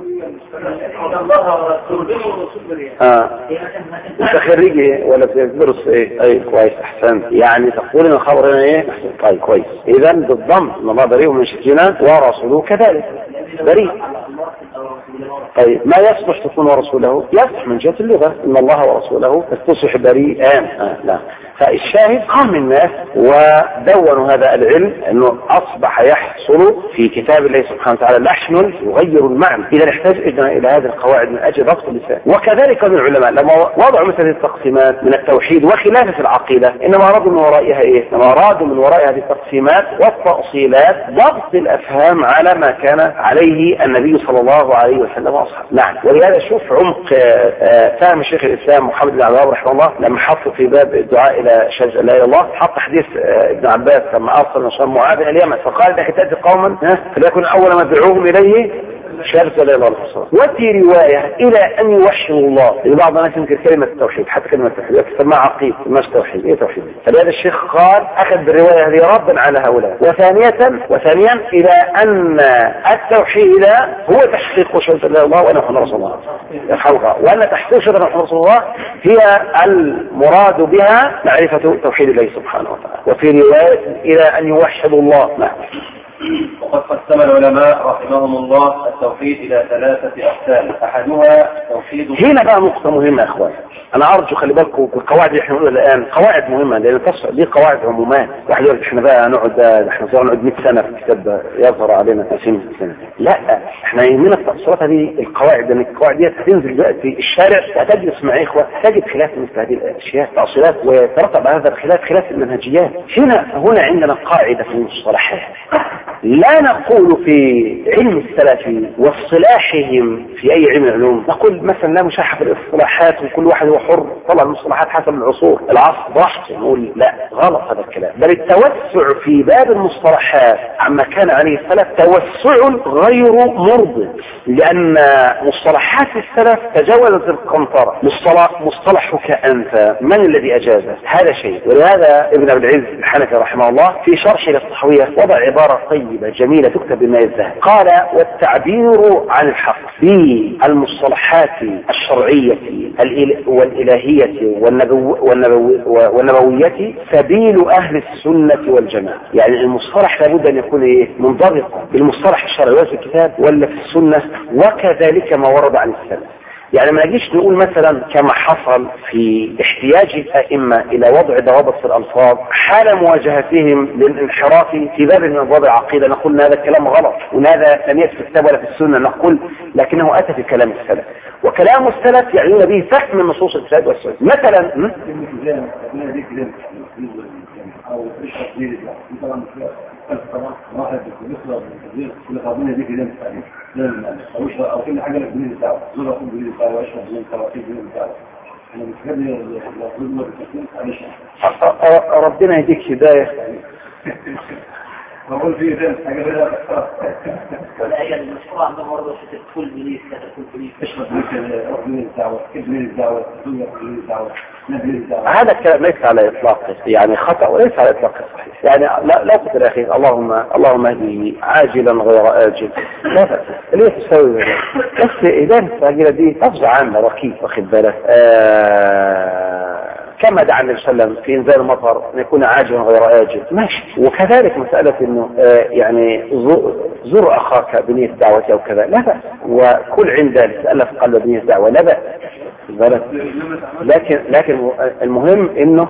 اه انت خريجي ولا بتدرس ايه؟ اي كويس احسن. يعني تقول ان الخبر هنا ايه؟ طيب كويس. اذا بالضم ان الله بريء من المشركين ورسوله كذلك بريء. طيب ما يصبح تكون ورسوله؟ يصبح من جهة اللغة ان الله ورسوله تصبح بريئان. آه لا. فالشاهد قام الناس ودونوا هذا العلم انه اصبح يحصل في كتاب الله سبحانه وتعالى لحن يغير المعنى. اذا نحتاج الى هذه القواعد من اجل ضبط اللسان. وكذلك من العلماء لما وضعوا مثل التقسيمات من التوحيد وخلافه العقيده انما ارادوا من ورائها ايه؟ انما ارادوا من وراء هذه التقسيمات والتأصيلات ضبط الافهام على ما كان عليه النبي صلى الله عليه وسلم واصحابه. نعم. ولهذا شوف عمق فهم شيخ الاسلام محمد بن عبد الوهاب رحمه الله لما حط في باب الدعاء الى شهادة لا اله الا الله حط حديث ابن عباس لما ارسل نصر معاذ الى اليمن فقال اذا تاتي قوما فليكن اول ما تدعوهم اليه شهادة لا اله الا الله. وفي روايه الى ان يوحدوا الله. بعض الناس ينكر كلمه التوحيد حتى كلمه التوحيد تسمى عقيده مش توحيد. ايه توحيد؟ فلهذا الشيخ قال اخذ بالروايه هذه ردا على هؤلاء. وثانيه وثانيا الى ان التوحيد هو تحقيق شهادة لا اله الا الله وان محمد رسول الله الحلقه، وان تحقيق شهادة محمد رسول الله هي المراد بها معرفه توحيد الله سبحانه وتعالى. وفي روايه الى ان يوحدوا الله. نعم. وقد قسم العلماء رحمهم الله التوحيد إلى ثلاثة أقسام. أحدها توحيد. هنا بقى نقطة مهمة يا أخوان، أنا أرجو خلي بالكم القواعد اللي إحنا بنقولها الآن قواعد مهمة لأن دي قواعد عمومات. واحد يقول إحنا بقى نقعد إحنا صار نقعد مئة سنة في الكتاب يظهر علينا عشرين سنة. لا إحنا يهمنا التأصيلات هذه القواعد لأن القواعد دي هتنزل دلوقتي في الشارع وتجلس مع إخوة تجد خلاف مثل هذه الأشياء تأصيلات وترتب هذا الخلاف خلاف المنهجيات. هنا هنا عندنا قاعدة في المصطلحات لا نقول في علم السلف واصطلاحهم في أي علم العلوم نقول مثلا لا مشاحة في الاصطلاحات وكل واحد هو حر طلع المصطلحات حسب العصور العصر براحته. نقول لا، غلط هذا الكلام. بل التوسع في باب المصطلحات عما كان عليه السلف توسع غير مرضي، لأن مصطلحات السلف تجاوزت القنطرة. مصطلح مصطلحك أنت من الذي أجازه؟ هذا شيء. ولهذا ابن أبي العز الحنفي رحمه الله في شرح للطحوية وضع عبارة طيبة جميلة تكتب بماء الذهب. قال: والتعبير عن الحق في المصطلحات الشرعية والإلهية والنبوية سبيل أهل السنة والجماعة. يعني المصطلح لابد أن يكون إيه؟ منضبطا بالمصطلح الشرعي في الكتاب ولا في السنة، وكذلك ما ورد عن السلف. يعني ما نجيش نقول مثلا كما حصل في احتياج الأئمة إلى وضع ضوابط في الألفاظ حال مواجهتهم للانحراف في باب من أبواب العقيدة نقول ان هذا الكلام غلط وهذا لم يأتي في الكتاب ولا في السنة، نقول لكنه أتى في كلام السلف، وكلام السلف يعنون به فهم من نصوص الكتاب والسنة. مثلا واحد بيخلص كل قضيه دي كده يعني لا او مش او كل حاجه بالدليل بتاعه زول اقول بالدليل بتاعه واشرب بالدليل بتاعه بالدليل بتاعه انا متخيل المفروض ما بتفهمش معلش ربنا يديك هدايه. بقول في ده حاجه كده ولا هي المشروع عندهم برضه في كل بليس كل بليس اشرب بالدليل بتاعه بالدليل بتاعه بالدليل بتاعه هذا الكلام ليس على إطلاقه يعني خطأ وليس على إطلاقه صحيح. يعني لا لا قلت الأخير اللهم اللهم اهدي عاجلا غير آجل لا بأس ليه تسوي بس إدانة العاجلة دي لفظ عام ركيك واخد بالك. كما دعا النبي صلى الله عليه وسلم في انزال المطر ان يكون عاجلا غير آجل ماشي. وكذلك مسألة انه يعني زر اخاك بنية دعوته او كذا لا بأس، وكل عند ذلك ألف قلب بنية دعوة لا بأس. لكن لكن المهم انه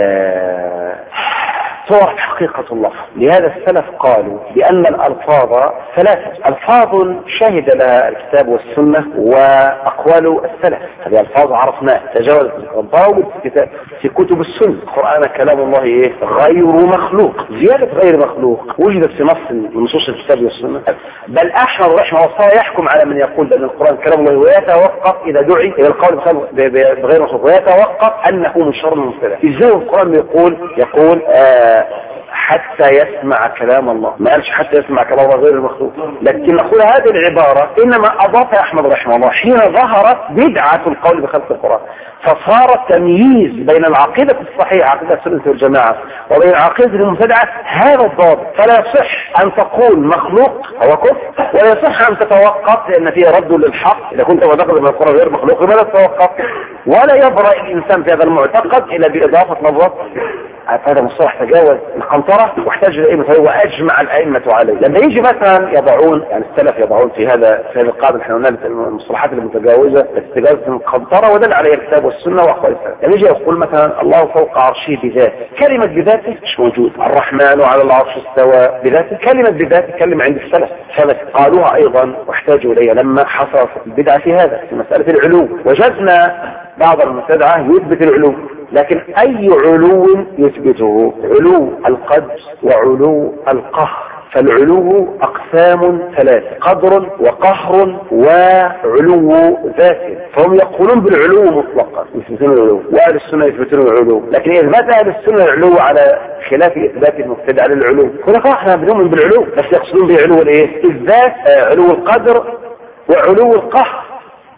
صور حقيقة الله. لهذا السلف قالوا بأن الألفاظ ثلاثة ألفاظ شهد لها الكتاب والسنة وأقوال السلف. هذه ألفاظ عرفناها تجاوزت القنطرة في كتب السنة. القرآن كلام الله إيه؟ غير مخلوق. زيادة غير مخلوق وجدت في نص من نصوص الكتاب والسنة. بل أحمد رحمه الله يحكم على من يقول بأن القرآن كلام الله ويتوقف إذا دعي إلى القول بغير مخلوق ويتوقف أنه من شر المبتدع. إزاي القرآن يقول يقول آه حتى يسمع كلام الله، ما قالش حتى يسمع كلام الله غير المخلوق. لكن نقول هذه العبارة إنما أضافها أحمد رحمه الله حين ظهرت بدعة القول بخلق القرآن، فصار التمييز بين العقيدة الصحيحة عقيدة السنة والجماعة وبين العقيدة المبتدعة هذا الضابط. فلا يصح أن تقول مخلوق هو كفر، ولا يصح أن تتوقف لأن فيه رد للحق. إذا كنت معتقد أن القرآن غير مخلوق لماذا تتوقف؟ ولا يبرأ الإنسان في هذا المعتقد إلا بإضافة نظرة. هذا مصطلح تجاوز القنطرة واحتاج الأئمة وأجمع الأئمة عليه. لما يجي مثلا يضعون يعني السلف يضعون في هذا في هذا القاعدة احنا قلنا المصطلحات المتجاوزة تجاوز القنطرة ودل عليها الكتاب والسنة وأقوال السلف. لما يجي يقول مثلا الله فوق عرشه بذاته، كلمة بذاته مش موجود. الرحمن على العرش استوى بذاته، كلمة بذاته كلمة عند السلف فقالوها أيضا واحتاجوا إليها لما حصلت البدعة في هذا في مسألة العلو. وجدنا بعض المبتدعة يثبت العلو، لكن أي علو يثبته؟ علو القدر وعلو القهر. فالعلو أقسام ثلاثة: قدر وقهر وعلو ذات. فهم يقولون بالعلو مطلقا يثبتون العلو، وأهل السنة يثبتون العلو. لكن إثبات أهل السنة العلو على خلاف إثبات المبتدع للعلو. هناك احنا بنؤمن بالعلو بس يقصدون بعلو الإيه؟ الذات، علو القدر وعلو القهر.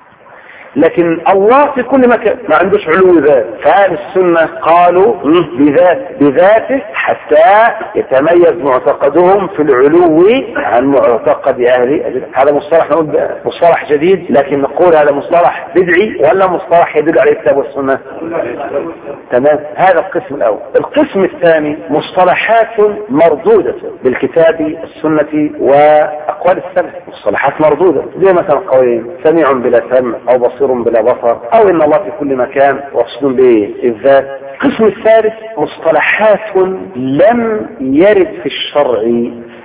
لكن الله في كل مكان ما عندوش علو ذات. فأهل السنة قالوا بذات بذاته حتى يتميز معتقدهم في العلو عن معتقد أهل. هذا مصطلح نقول مصطلح جديد، لكن نقول هذا مصطلح بدعي ولا مصطلح يدل عليه الكتاب والسنة؟ تمام. هذا القسم الأول. القسم الثاني مصطلحات مردودة بالكتاب السنة وأقوال السلف. مصطلحات مردودة زي مثلا قولين سميع بلا سمع أو بصير بلا بصر أو إن الله في كل مكان وأقصدون بالذات. القسم الثالث مصطلحات لم يرد في الشرع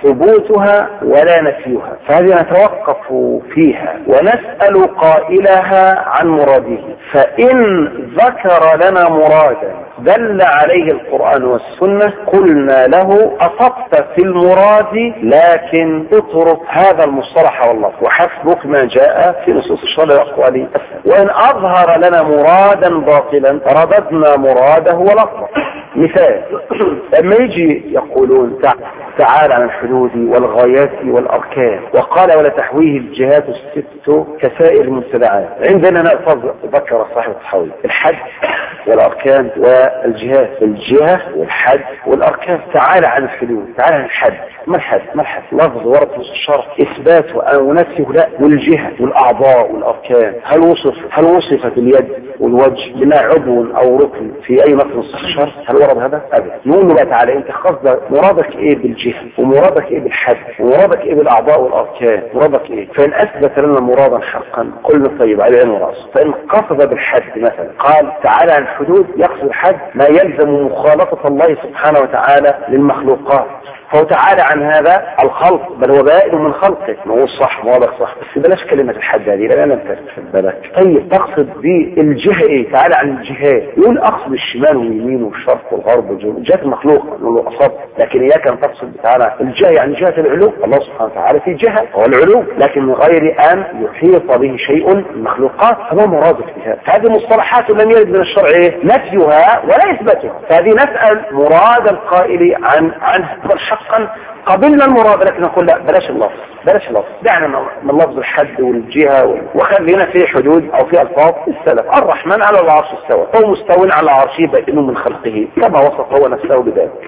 ثبوتها ولا نفيها، فهذه نتوقف فيها ونسأل قائلها عن مراده. فإن ذكر لنا مرادا دل عليه القرآن والسنة قلنا له أصبت في المراد، لكن اترك هذا المصطلح والله وحسبك ما جاء في نصوص الشرع والأقوال. وإن أظهر لنا مرادا باطلا رددنا مراده ولفظه. مثال، لما يجي يقولون تعالى عن الحدود والغايات والأركان، وقال ولا تحويه الجهات الست كسائر المبتدعات، عندنا نأخذ ذكر صاحب التحوي الحد والأركان والجهات، الجهة والحد والأركان. تعالى عن الحدود، تعالى عن الحد، ما الحد؟ ما الحد؟ لفظ ورد في الشرع إثبات أو نفيه؟ لا. والجهة والأعضاء والأركان، هل وصف هل وصفت اليد والوجه بما عضو أو ركن في أي نص في الشرع؟ هل ورد هذا؟ أبدا. نقول له بقى تعالى أنت قصدك مرادك إيه بالجهة، ومرادك إيه بالحد، ومرادك إيه بالأعضاء والأركان، مرادك إيه؟ فإن أثبت لنا مرادا حقا قلنا طيب على عين ورأس. فإن قصد بالحد مثلا قال تعالى عن الحدود، يقصد الحد ما يلزم مخالطة الله سبحانه وتعالى للمخلوقات، فهو تعالى عن هذا الخلق، بل هو بائن من خلقه. نقول صح، واضح صح، بس بلاش كلمة الحد هذه لأن أنا متأكد بالك. طيب تقصد بالجهة إيه؟ تعالى عن الجهات. يقول أقصد الشمال واليمين والشرق والغرب والجنوب، جهة المخلوق. نقول له أصبت، لكن إياك أن تقصد تعالى الجهة يعني جهة العلو. الله سبحانه وتعالى في جهة هو العلو، لكن من غير أن يحيط به شيء من المخلوقات، فما مرادك بها؟ هذه مصطلحات لم يرد من الشرع إيه؟ نفيها ولا إثباتها. فهذه نسأل مراد القائل عن عنها. حقا قبلنا المراد، لكن نقول لا بلاش اللفظ، بلاش اللفظ، دعنا من لفظ الحد والجهة، وخلينا في حدود او في الفاظ السلف. الرحمن على العرش استوى، هو مستوى على عرشه بائن من خلقه كما وصف هو نفسه بذلك.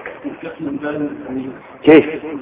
كيف؟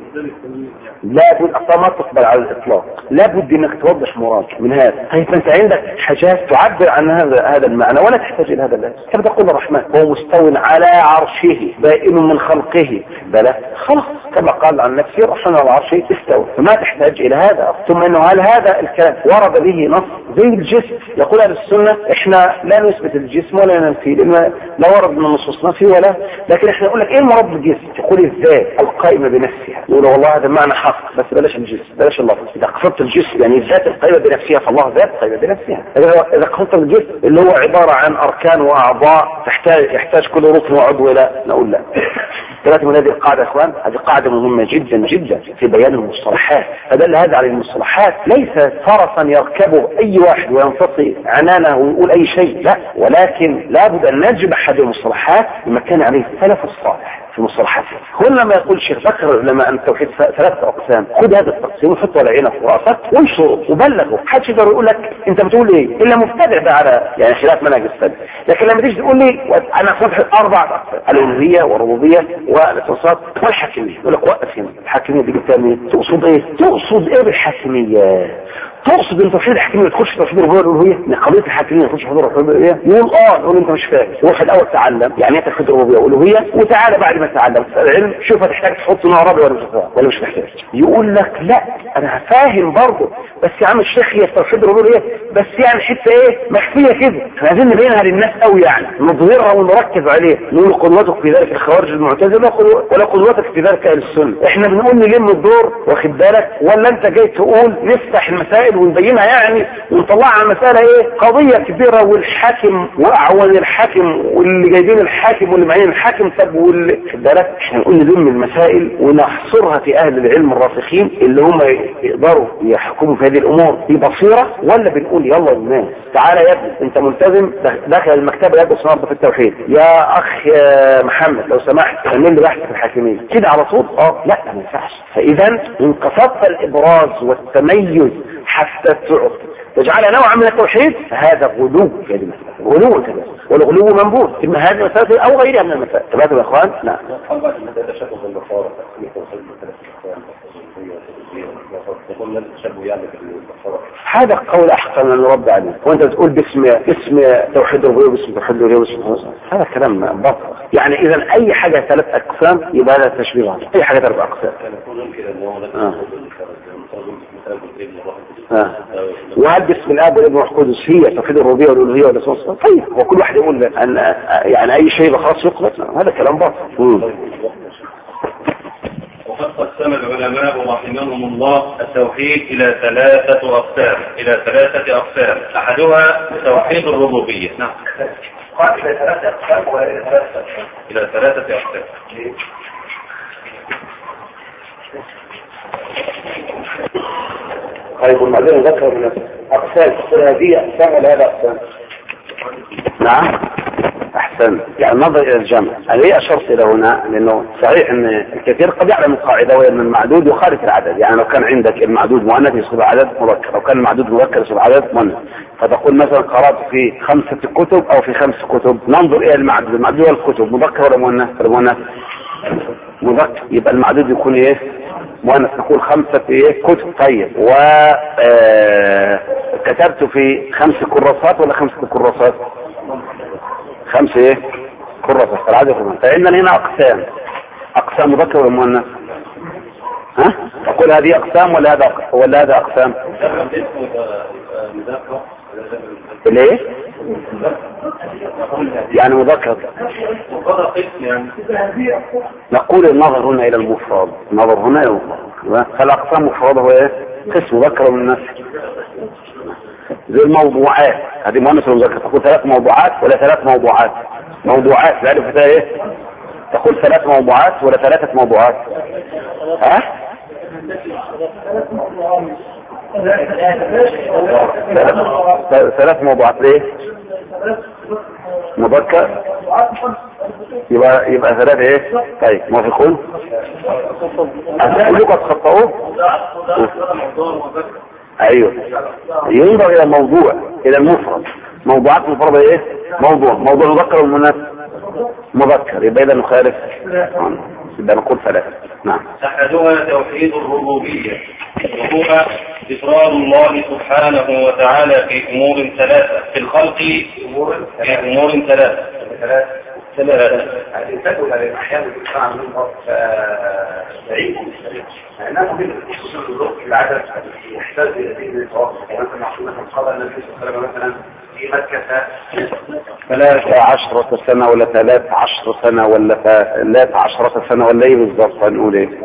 لابد اصلا ما تقبل على الاطلاق، لابد انك توضح مراد من هذا. طيب انت عندك حاجات تعبر عن هذا هذا المعنى ولا تحتاج الى هذا اللفظ. كما تقول الرحمن هو مستوى على عرشه بائن من خلقه، بلى خلاص كما قال عن نفسه الرحمن على عرشه استوى، فما تحتاج الى هذا. ثم انه هل هذا الكلام ورد به نص زي الجسم؟ يقول اهل السنه احنا لا نثبت الجسم ولا ننفيه لان لا ورد من النصوص نفي ولا، لكن احنا نقول لك ايه المراد بالجسم؟ تقول الذات القائمه بنفسها. نقول والله هذا معنى حق، بس بلاش الجسم، بلاش اللفظ. اذا قصدت الجسم يعني الذات القائمه بنفسها، فالله ذات قائمه بنفسها. اذا قصدت الجسم اللي هو عباره عن اركان واعضاء تحتاج يحتاج كل ركن وعضو، لا نقول لا. ثلاثة من هذه القاعدة يا اخوان، هذه قاعدة مهمة جدا جدا في بيان المصطلحات. فدل هذا على المصطلحات ليس فرسا يركبه اي واحد وينفصل عنانه ويقول اي شيء، لا، ولكن لابد ان نجمع هذه المصطلحات بما كان عليه السلف الصالح في المصطلحات. كل ما يقول الشيخ ذكر العلماء ان التوحيد ثلاثة اقسام، خذ هذا التقسيم وحطه على عينك وراسك وانشره وبلغه. محدش يقدر يقول لك انت بتقول ايه الا مبتدع ده على يعني خلاف منهج السلف. لكن لما تيجي تقول لي انا اصبح اربع اقسام، الالوهيه والربوبيه والصفات والحاكميه، يقول لك وقف هنا. الحاكميه دي جبتها منين؟ تقصد ايه؟ تقصد ايه بالحاكميه؟ تقصد ان توحيد الحاكميه تخش توحيد الربوبيه والالوهيه؟ ان قضيه الحاكميه تخش توحيد الربوبيه والالوهيه؟ يقول اه، يقول انت مش فاهم. روح الاول تعلم يعني ايه توحيد الربوبيه والالوهيه، وتعالى بعد ما تتعلم العلم شوف هتحتاج تحط نوع رابع ولا مش ولا مش محتاج. يقول لك لا انا فاهم برضه، بس يا عم الشيخ هي توحيد الربوبيه بس يعني حته ايه مخفيه كده، احنا عايزين نبينها للناس قوي يعني نظهرها ونركز عليها. نقول قدوتك في ذلك الخوارج المعتزله ولا قدوتك في ذلك اهل السنه. احنا بنقول نلم الدور واخد بالك، ولا انت جاي تقول نفتح المسائل ونبينها يعني ونطلعها المساله ايه قضيه كبيره والحاكم واعوان الحاكم واللي جايبين الحاكم واللي معين الحاكم. طب واللي خد بالك احنا نقول نلم المسائل ونحصرها في اهل العلم الراسخين اللي هم يقدروا يحكموا في هذه الامور ببصيره، ولا بنقول يلا الناس تعالى يا ابني انت ملتزم داخل المكتبه يدرس النهارده في التوحيد، يا اخ يا محمد لو سمحت اعمل لي بحث في الحاكميه كده على طول. اه لا ما ينفعش. فاذا ان قصدت الابراز والتميز حتى تجعلها نوعا من التوحيد فهذا غلو في هذه المساله، غلو كذا، والغلو منبوذ اما هذه المساله او غيرها من المسائل. تمام يا اخوان؟ نعم. هذا قول احسن من رد عليه. وانت بتقول باسم اسم توحيد الربوبيه واسم توحيد الالوهيه واسم هذا كلام باطل. يعني اذا اي حاجه ثلاث اقسام يبقى لها تشبيه، اي حاجه ثلاث اقسام. آه. آه. وهل باسم الاب والابن والروح القدس هي توحيد الربوبيه والالوهيه ولا اسم؟ طيب وكل واحد يقول ان يعني اي شيء خاص يقبل، هذا كلام باطل. قسم العلماء رحمهم الله التوحيد إلى ثلاثة أقسام إلى ثلاثة أقسام أحدها توحيد الربوبية. نعم. قال إلى ثلاثة أقسام وإلى ثلاثة أقسام. إلى ثلاثة أقسام. طيب المعلم ذكر من أقسام هذه أقسام ولا هذا أقسام؟ نعم أحسن. يعني نظر إلى الجمع. أنا ليه أشرت إلى هنا؟ لأنه صحيح أن الكثير قد يعلم القاعدة وهي أن المعدود يخالف العدد. يعني لو كان عندك المعدود مؤنث يصير عدد مذكر، لو كان المعدود مذكر يصير عدد مؤنث. فتقول مثلا قرأت في خمسة كتب أو في خمس كتب، ننظر إلى المعدود. المعدود والكتب مذكر ولا مؤنث؟ ولا مؤنث؟ مذكر. يبقى المعدود يكون إيه؟ مؤنث. نقول خمسة إيه؟ كتب. طيب وكتبت في خمس كراسات ولا خمسة كراسات؟ خمسة ايه؟ كراسات. العدد كمان. فعندنا هنا اقسام. اقسام مذكر ولا مؤنث؟ ها؟ تقول هذه اقسام ولا هذا ولا هذا اقسام؟ ليه؟ يعني مذكر. نقول النظر هنا الى المفرد. النظر هنا الى المفرد. فالاقسام مفرده هو ايه؟ قسم مذكر من النفس. زي الموضوعات، هذه مؤنث ومذكر. تقول ثلاث موضوعات ولا ثلاث موضوعات؟ موضوعات. ذلك فتاة ايه؟ تقول ثلاث موضوعات ولا ثلاثة موضوعات؟ ها؟ ثلاث موضوعات. ليه؟ مذكر. يبقى يبقى ثلاثة ايه؟ طيب موافقون؟ كلكم تخطئوه؟ ايوه. ينظر الى الموضوع، الى المفرد. موضوعات مفردة ايه؟ موضوع. موضوع مذكر والمؤنث مذكر. يبقى اذا نخالف. يبقى نقول ثلاثة. نعم. احدها توحيد الربوبية، وهو إفراد الله سبحانه وتعالى في امور ثلاثة في الخلق. في امور ثلاثة ثلاثة الإنسان ولا الأحيان يدفع منه بعيد لأنه من الظروف العدد يحتاج إلى دين التواصل. مثلا نحن قال النبي صلى الله عليه وسلم مثلا في مكة ثلاثة عشرة سنة ولا ثلاث عشر سنة ولا ثلاث عشرة سنة ولا إيه بالضبط؟ هنقول إيه؟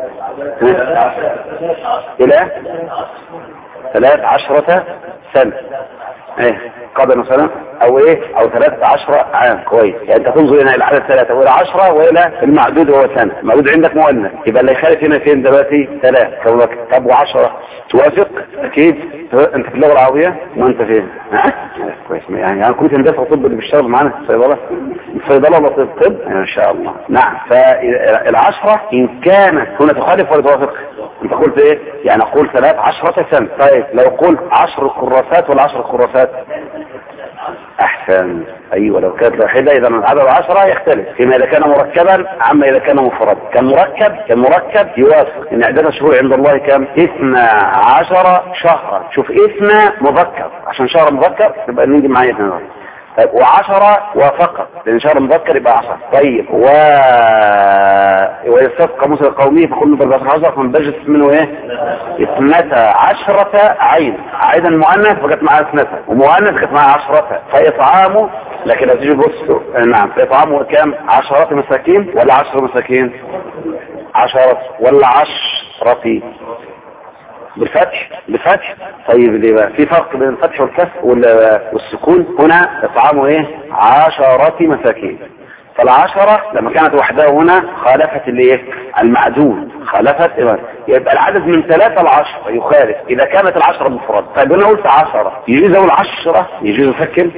إلى ثلاث عشرة سنة ايه قبل مثلا او ايه او ثلاثة عشرة عام. كويس. يعني انت تنظر هنا الى عدد ثلاثة والى عشرة والى المعدود هو سنة. المعدود عندك مؤنث، يبقى اللي يخالف هنا فين دلوقتي؟ ثلاث. كونك طب وعشرة توافق اكيد. انت في اللغة العربية وانت فين؟ ها كويس. يعني انا كنت هندسة طب اللي بيشتغل معانا في الصيدلة. الصيدلة ولا طب؟ طب ان شاء الله. نعم. فالعشرة ان كانت هنا تخالف ولا توافق؟ انت قلت ايه؟ يعني اقول ثلاث عشرة سنة. طيب لو قلت عشر كراسات ولا عشر كراسات؟ احسن. ايوه. لو كانت واحدة اذا العدد عشرة يختلف فيما اذا كان مركبا عما اذا كان مفردا. كان مركب كان مركب يوافق ان عدد الشهور عند الله كم؟ اثنا عشر شهرا. شوف اثنا مذكر عشان شهر مذكر يبقى نيجي معايا اثنين. طيب وعشرة وفقط لان شهر مذكر يبقى عشرة. طيب و ويستفق موسى القومي فكل ضربات حجر فانبجت منه ايه؟ اثنتا عشرة عين. عيدا مؤنث فقط معها اثنتا ومؤنث فقط معها عشرة. فاطعامه لكن لو تيجي بص نعم فاطعامه كام؟ عشرة مساكين ولا عشر مساكين؟ عشرة ولا عشرة بالفتح؟ بالفتح. طيب ليه بقى في فرق بين الفتح والكسر والسكون؟ هنا اطعامه ايه؟ عشرة مساكين. فالعشرة لما كانت وحدها هنا خالفت الايه؟ المعدود. خالفت يبقى العدد من ثلاثة لعشرة يخالف اذا كانت العشرة مفرد. طيب انا قلت عشرة يجوز اقول عشرة؟ يجوز افكر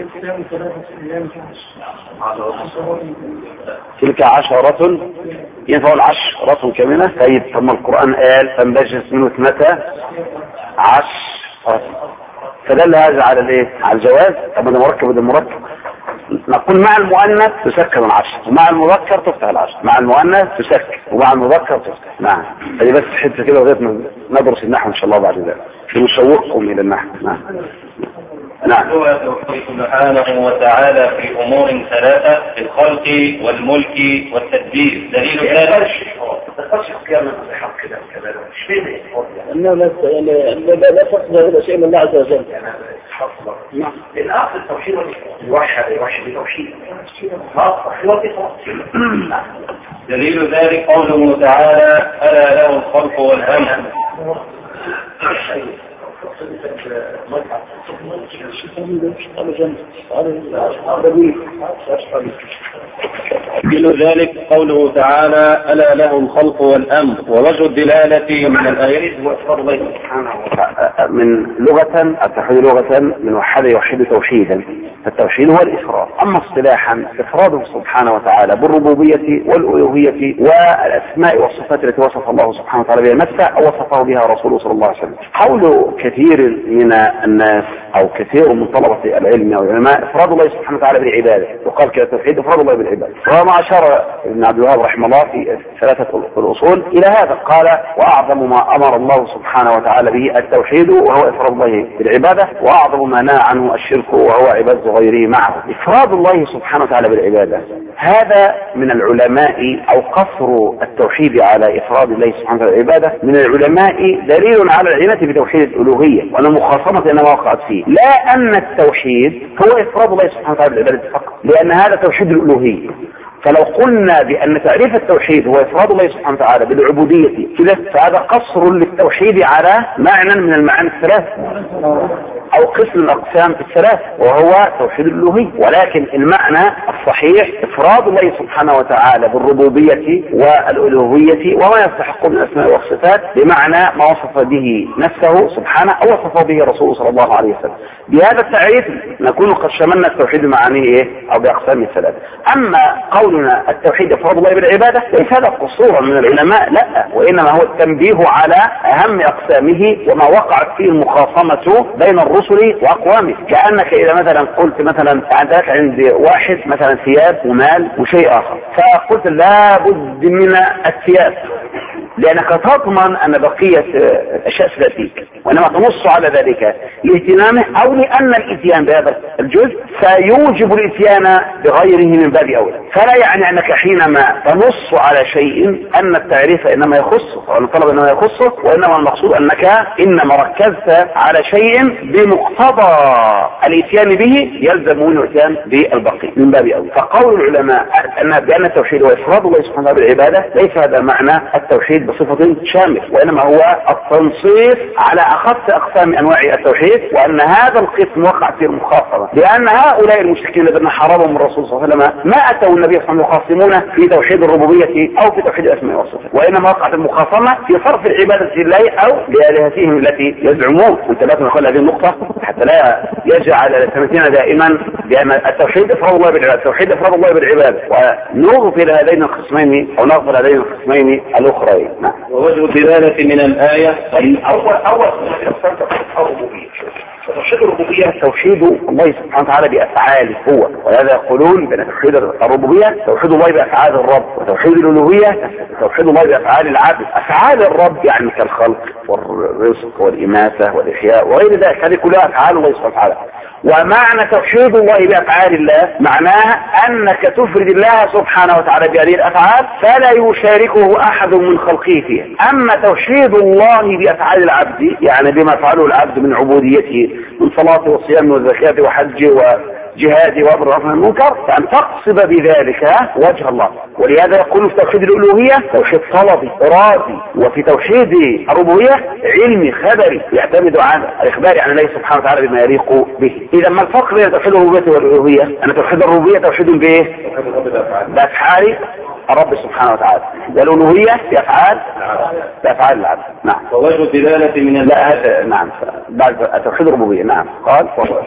تلك عشرة ينفع العشرة كاملة. طيب ثم القرآن قال فانبجس منه اثنتا عشرة فدل هذا على الايه؟ على الجواز. طب ده مركب وده مركب. نقول مع المؤنث تسكن العشر ومع المذكر تفتح العشر. مع المؤنث تسكن ومع المذكر تفتح. نعم. هذه بس حته كده لغايه ما ندرس النحو ان شاء الله بعد ذلك نشوقكم الى النحو. نعم. نعم. هو سبحانه وتعالى في امور ثلاثه في الخلق والملك والتدبير. دليل ذلك التصديق كما حق كده كده مش فين انه لا لا لا تصدق هذا شيء من الله عز وجل. حصل لأن أصل التوحيد والوحد الوحد التوحيد دليل ذلك قوله تعالى ألا له الخلق والأمر. دليل ذلك قوله تعالى ألا له الخلق والأمر. ووجه الدلالة من الآيات هو إفراد الله سبحانه وتعالى. من لغة التوحيد لغة من وحد يوحد توحيدا، فالتوحيد هو الإفراد. أما اصطلاحا إفراده سبحانه وتعالى بالربوبية والألوهية والأسماء والصفات التي وصف الله سبحانه وتعالى بها نفسه أو وصفه بها رسوله صلى الله عليه وسلم. قول كثير من الناس أو كثير من طلبة العلم أو العلماء إفراد الله سبحانه وتعالى بالعبادة، وقال كده التوحيد إفراد الله بالعبادة. وما أشار ابن عبد الوهاب رحمه الله في ثلاثة الأصول إلى هذا، قال وأعظم ما أمر الله سبحانه وتعالى به التوحيد وهو إفراد الله بالعبادة، وأعظم ما نهى عنه الشرك وهو عبادة غيره معه. إفراد الله سبحانه وتعالى بالعبادة هذا من العلماء، أو قصر التوحيد على إفراد الله سبحانه وتعالى بالعبادة من العلماء دليل على العناية بتوحيد الألوهية، وأن مخاصمة إنما وقعت فيه، لا أن التوحيد هو إفراد الله سبحانه وتعالى بالعبادة فقط، لأن هذا توحيد الألوهية. فلو قلنا بأن تعريف التوحيد هو إفراد الله سبحانه وتعالى بالعبودية كده، فهذا قصر للتوحيد على معنى من المعاني الثلاث أو قسم الأقسام الثلاث، وهو توحيد الألوهية. ولكن المعنى الصحيح إفراد الله سبحانه وتعالى بالربوبية والألوهية وما يستحق من الأسماء والصفات بمعنى ما وصف به نفسه سبحانه أو وصفه به رسوله صلى الله عليه وسلم. بهذا التعريف نكون قد شملنا التوحيد بمعانيه إيه أو بأقسامه الثلاث. أما قولنا التوحيد إفراد الله بالعبادة ليس هذا قصورا من العلماء، لا، وإنما هو التنبيه على أهم أقسامه وما وقعت فيه المخاصمة بين الرسل وأقوامه. كأنك إذا مثلا قلت مثلا عندك عند واحد مثلا ثياب ومال وشيء آخر، فقلت لا بد من الثياب لأنك تضمن أن بقية أشياء ستأتيك، وإنما تنص على ذلك لاهتمامه أو لأن الإتيان بهذا الجزء سيوجب الإتيان بغيره من باب أولى. فلا يعني أنك حينما تنص على شيء أن التعريف إنما يخصه أو الطلب إنما يخصه، وإنما المقصود أنك إنما ركزت على شيء بمقتضى الإتيان به يلزم منه الإتيان بالبقي من باب أولى. فقول العلماء أن بأن التوحيد هو إفراد الله سبحانه وتعالى بالعبادة ليس هذا معنى التوحيد بصفة شامل، وإنما هو التنصيص على أخص أقسام أنواع التوحيد، وأن هذا القسم وقع في المخاصمة، لأن هؤلاء المشركين الذين حرمهم الرسول صلى الله عليه وسلم ما أتوا النبي صلى الله عليه وسلم يخاصمون في توحيد الربوبية أو في توحيد الأسماء والصفات، وإنما وقعت المخاصمة في صرف العبادة لله أو لآلهتهم التي يزعمون. أنت لا تدخل هذه النقطة حتى لا يجعل سمتنا دائما بأن التوحيد إفراد الله بالعبادة، التوحيد إفراد الله بالعبادة، ونغفل هذين القسمين أو نغفل هذين القسمين الأخرين. نعم. ووجه الدلالة من الآية أول أول الربوبية. توحيد الربوبية توحيد الله سبحانه وتعالى بأفعاله هو، ولهذا يقولون بأن توحيد الربوبية توحيد الله بأفعال الرب، وتوحيد الألوهية توحيد الله بأفعال العبد. أفعال الرب يعني كالخلق والرزق والإماتة والإحياء وغير ذلك، هذه كلها أفعال الله سبحانه وتعالى. ومعنى توحيد الله بأفعال الله معناه أنك تفرد الله سبحانه وتعالى بهذه الأفعال فلا يشاركه أحد من خلقه فيها. أما توحيد الله بأفعال العبد يعني بما فعله العبد من عبوديته من صلاة وصيام وزكاة وحج وجهاد وأمر عن المنكر، فأن تقصد بذلك وجه الله. ولهذا يقول في توحيد الألوهية توحيد طلبي إرادي، وفي توحيد الربوبية علمي خبري يعتمد على الإخبار عن الله سبحانه وتعالى بما يليق به. إذا ما الفرق بين توحيد الربوبية والألوهية؟ أن توحيد الربوبية توحيد بإيه؟ بأفعال الرب سبحانه وتعالى، والألوهية بأفعال بأفعال العبد. نعم. ووجه الدلالة من لا نعم بعد توحيد الربوبية. نعم. قال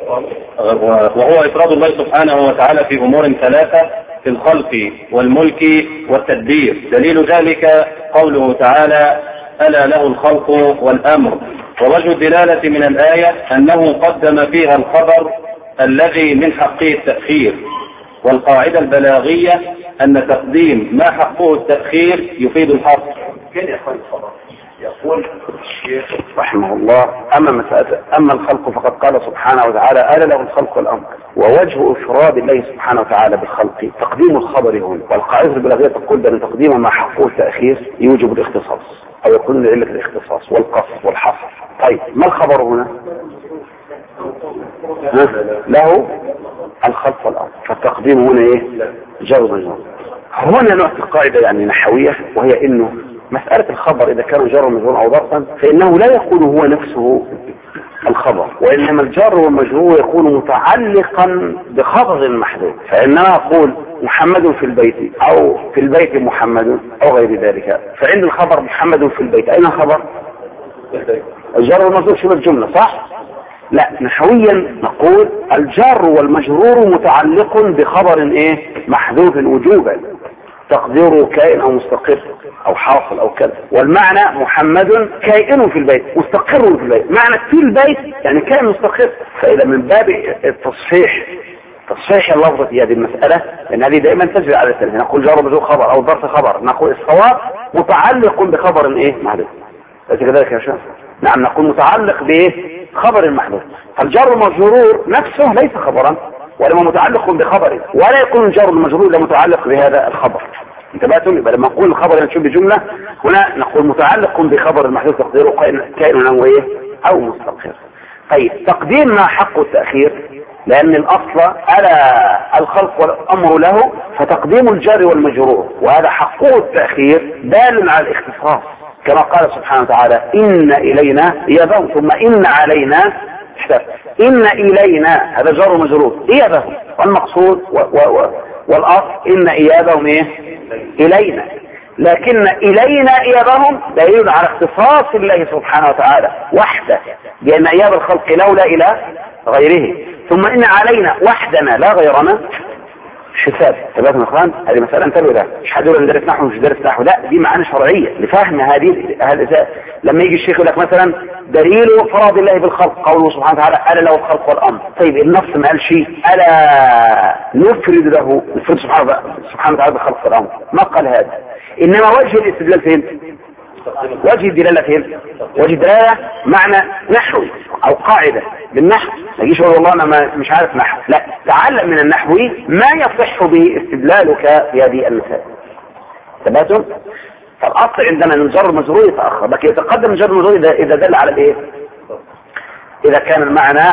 وهو إفراد الله سبحانه وتعالى في أمور ثلاثة في الخلق والملك والتدبير. دليل ذلك قوله تعالى ألا له الخلق والأمر. ووجه الدلالة من الآية أنه قدم فيها الخبر الذي من حقه التأخير، والقاعدة البلاغية أن تقديم ما حقه التأخير يفيد الحصر. كان يقول الخبر يقول الشيخ رحمه الله أما مسألة أما الخلق فقد قال سبحانه وتعالى ألا له الخلق والأمر. ووجه إفراد الله سبحانه وتعالى بالخلق تقديم الخبر هنا، والقاعدة البلاغية تقول بأن تقديم ما حقه التأخير يوجب الاختصاص أو يكون لعلة الاختصاص والقصر والحصر. طيب ما الخبر هنا؟ له الخلق والأمر، فالتقديم هنا ايه؟ جر مجرور. هنا نعطي قاعدة يعني نحوية، وهي انه مسألة الخبر اذا كان جر مجرور او ظرفا فانه لا يكون هو نفسه الخبر، وانما الجر والمجرور يكون متعلقا بخبر محذوف. فانما اقول محمد في البيت او في البيت محمد او غير ذلك، فعند الخبر محمد في البيت اين الخبر؟ الجر والمجرور شبه الجملة صح؟ لا، نحويا نقول الجر والمجرور متعلق بخبر ايه؟ محذوف وجوبا، تقديره كائن او مستقر او حاصل او كذا. والمعنى محمد كائن في البيت مستقر في البيت، معنى في البيت يعني كائن مستقر. فاذا من باب التصحيح تصحيح اللفظة في هذه المسألة، لان هذه دائما تجري على السنة، نقول جر ومجرور خبر او ظرف خبر، نقول الصواب متعلق بخبر ايه؟ محذوف. ليس كذلك يا شباب؟ نعم، نقول متعلق بايه؟ خبر المحذوف. فالجر المجرور نفسه ليس خبرا ولما متعلق بخبره، ولا يكون الجر المجرور لا متعلق بهذا الخبر. انتبهتم؟ يبقى لما نقول الخبر ينشب بجملة هنا نقول متعلق بخبر المحذوف تقديره كائن او ايه؟ او مستقر. طيب تقديم ما حق التأخير، لان الاصل الا الخلق والامر له، فتقديم الجر والمجرور وهذا حقه التأخير دال على الاختصاص، كما قال سبحانه وتعالى إن إلينا إيابهم ثم إن علينا حساب. إن إلينا هذا جر مجرور إيابهم، والمقصود و و و والأصل إن إيابهم إيه؟ إلينا. لكن إلينا إيابهم دليل على اختصاص الله سبحانه وتعالى وحده، لأن إياب الخلق له لا إلى غيره. ثم إن علينا وحدنا لا غيرنا حساب. تبقى اخوان هذه مسألة انتبهوا لها، مش حد يقول ندرس نحو مش درس نحو، لا، دي معاني شرعية لفهم هذه هذا. لما يجي الشيخ يقول لك مثلا دليل فرض الله بالخلق قوله سبحانه وتعالى ألا له الخلق والأمر. طيب النص ما قال شيء ألا نفرد له نفرد سبحانه وتعالى بالخلق والأمر، ما قال هذا. إنما وجه الاستدلال فين؟ وجه الدلالة فين؟ وجه الدلالة معنى نحوي او قاعدة بالنحو. ما يجيش يقول والله انا مش عارف نحو، لا، تعلم من النحو ما يصح به استدلالك في هذه المسائل. تباتم؟ فالاصل عندنا ان الجر المجرور يتاخر، لكن يتقدم الجر المجرور اذا دل على الايه؟ اذا كان المعنى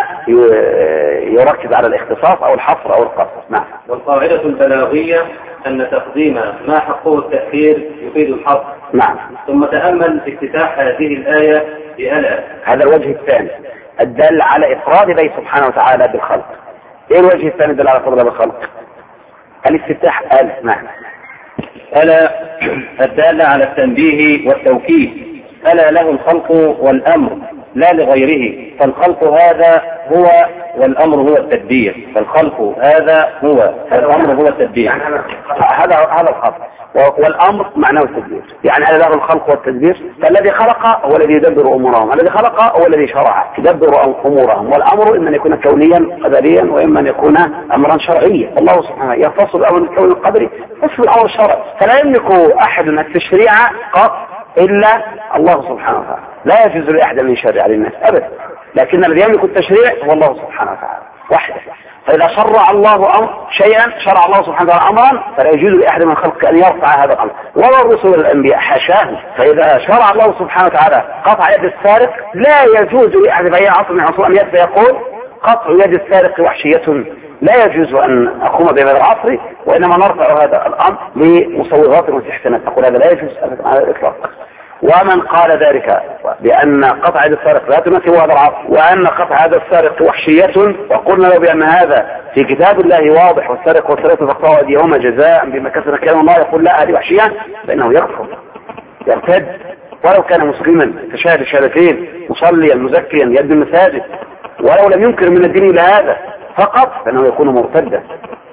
يركز على الاختصاص او الحصر او القصر. نعم. والقاعدة البلاغية ان تقديم ما حقه التأخير يفيد الحصر. نعم. ثم تأمل افتتاح هذه الآية بألا. هذا الوجه الثاني الدل على إفراد الله سبحانه وتعالى بالخلق. ايه الوجه الثاني الدل على إفراد الله بالخلق؟ الافتتاح ألا. نعم. ألا الدالة على التنبيه والتوكيد. ألا له الخلق والأمر لا لغيره، فالخلق هذا هو والأمر هو التدبير. فالخلق هذا هو والأمر هو التدبير. هذا هذا الخلق والأمر معناه التدبير، يعني ألا له الخلق والتدبير. فالذي خلق هو الذي يدبر أمورهم، الذي خلق هو الذي شرع يدبر أمورهم. والأمر إما أن يكون كونيا قدريا وإما أن يكون أمرا شرعيا. الله سبحانه يختص الأمر الكوني القدري يختص الأمر الشرعي، فلا يملك أحد التشريع قط إلا الله سبحانه وتعالى، لا يجوز لأحد من يشرع للناس أبدا، لكن الذي يملك التشريع هو الله سبحانه وتعالى وحده. فإذا شرع الله أمر شيئا شرع الله سبحانه وتعالى أمرا فلا يجوز لأحد من خلقه أن يرفع هذا الأمر، ولا الرسل والأنبياء حاشاه. فإذا شرع الله سبحانه وتعالى قطع يد السارق لا يجوز لأحد في أي عصر من عصور أن يأتي يقول قطع يد السارق وحشية، لا يجوز أن أقوم بهذا العصر، وإنما نرفع هذا الأمر لمصوغات واستحسانات. أقول هذا لا يجوز على الإطلاق. ومن قال ذلك بأن قطع يد السارق لا تناسب هذا العصر، وأن قطع يد السارق وحشية، وقلنا له بأن هذا في كتاب الله واضح، والسارق والسارقة فاقطعوا أيديهما جزاء بما كسب كلام الله، يقول لا هذه وحشية، فإنه يكفر يرتد ولو كان مسلما تشهد شهادتين مصليا مزكيا يد المساجد، ولو لم ينكر من الدين إلى هذا فقط فإنه يكون مرتدا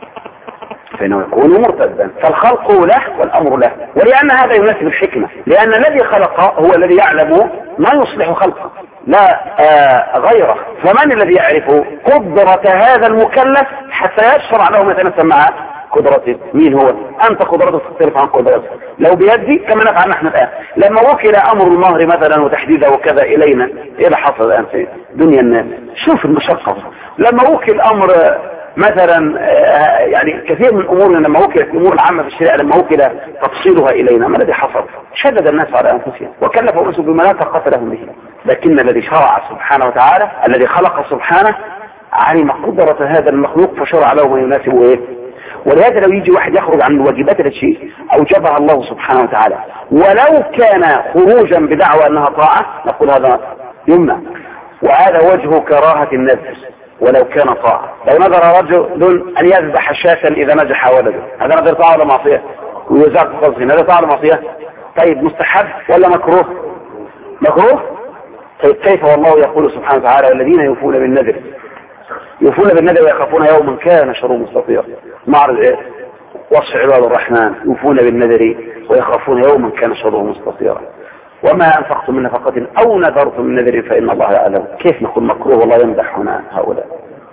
فإنه يكون مرتدا. فالخلق له والأمر له، ولأن هذا يناسب الحكمة، لأن الذي خلق هو الذي يعلم ما يصلح خلقه لا آه غيره. فمن الذي يعرف قدرة هذا المكلف حتى يشرع له ما يتناسب مع قدرته؟ مين هو؟ أنت قدرتك تختلف عن قدرته. لو بيدي كما نفعل نحن الآن، لما وكل أمر المهر مثلا وتحديده وكذا إلينا، إيه اللي حصل الآن في دنيا الناس؟ شوف المشقة. لما وكل أمر مثلا يعني كثير من امورنا لما وكلت الامور العامه في الشريعه لما وكل تفصيلها الينا، ما الذي حصل؟ شدد الناس على انفسهم وكلفوا انفسهم بما لا طاقه لهم به. لكن الذي شرع سبحانه وتعالى الذي خلق سبحانه علم قدرة هذا المخلوق فشرع له ما يناسبه ايه. ولهذا لو يجي واحد يخرج عن الواجبات التي اوجبها الله سبحانه وتعالى ولو كان خروجا بدعوى انها طاعة نقول هذا يمنع، وهذا وجه كراهة النذر ولو كان طاعة. لو نذر رجل ان يذبح شاة اذا نجح ولده، هذا نذر طاعة ولا معصية؟ ويزاق قصدي هذا طاعة ولا معصية؟ طيب مستحب ولا مكروه؟ مكروه. طيب كيف والله يقول سبحانه وتعالى والذين يوفون بالنذر يوفون بالنذر ويخافون يوما كان شره مستطيرا. معرض ايه؟ وصف عباد الرحمن يوفون بالنذر ويخافون يوما كان شره مستطيرا. وما انفقتم من نفقة او نذرتم من نذر فان الله يعلم. كيف نقول مكروه والله يمدح هنا هؤلاء؟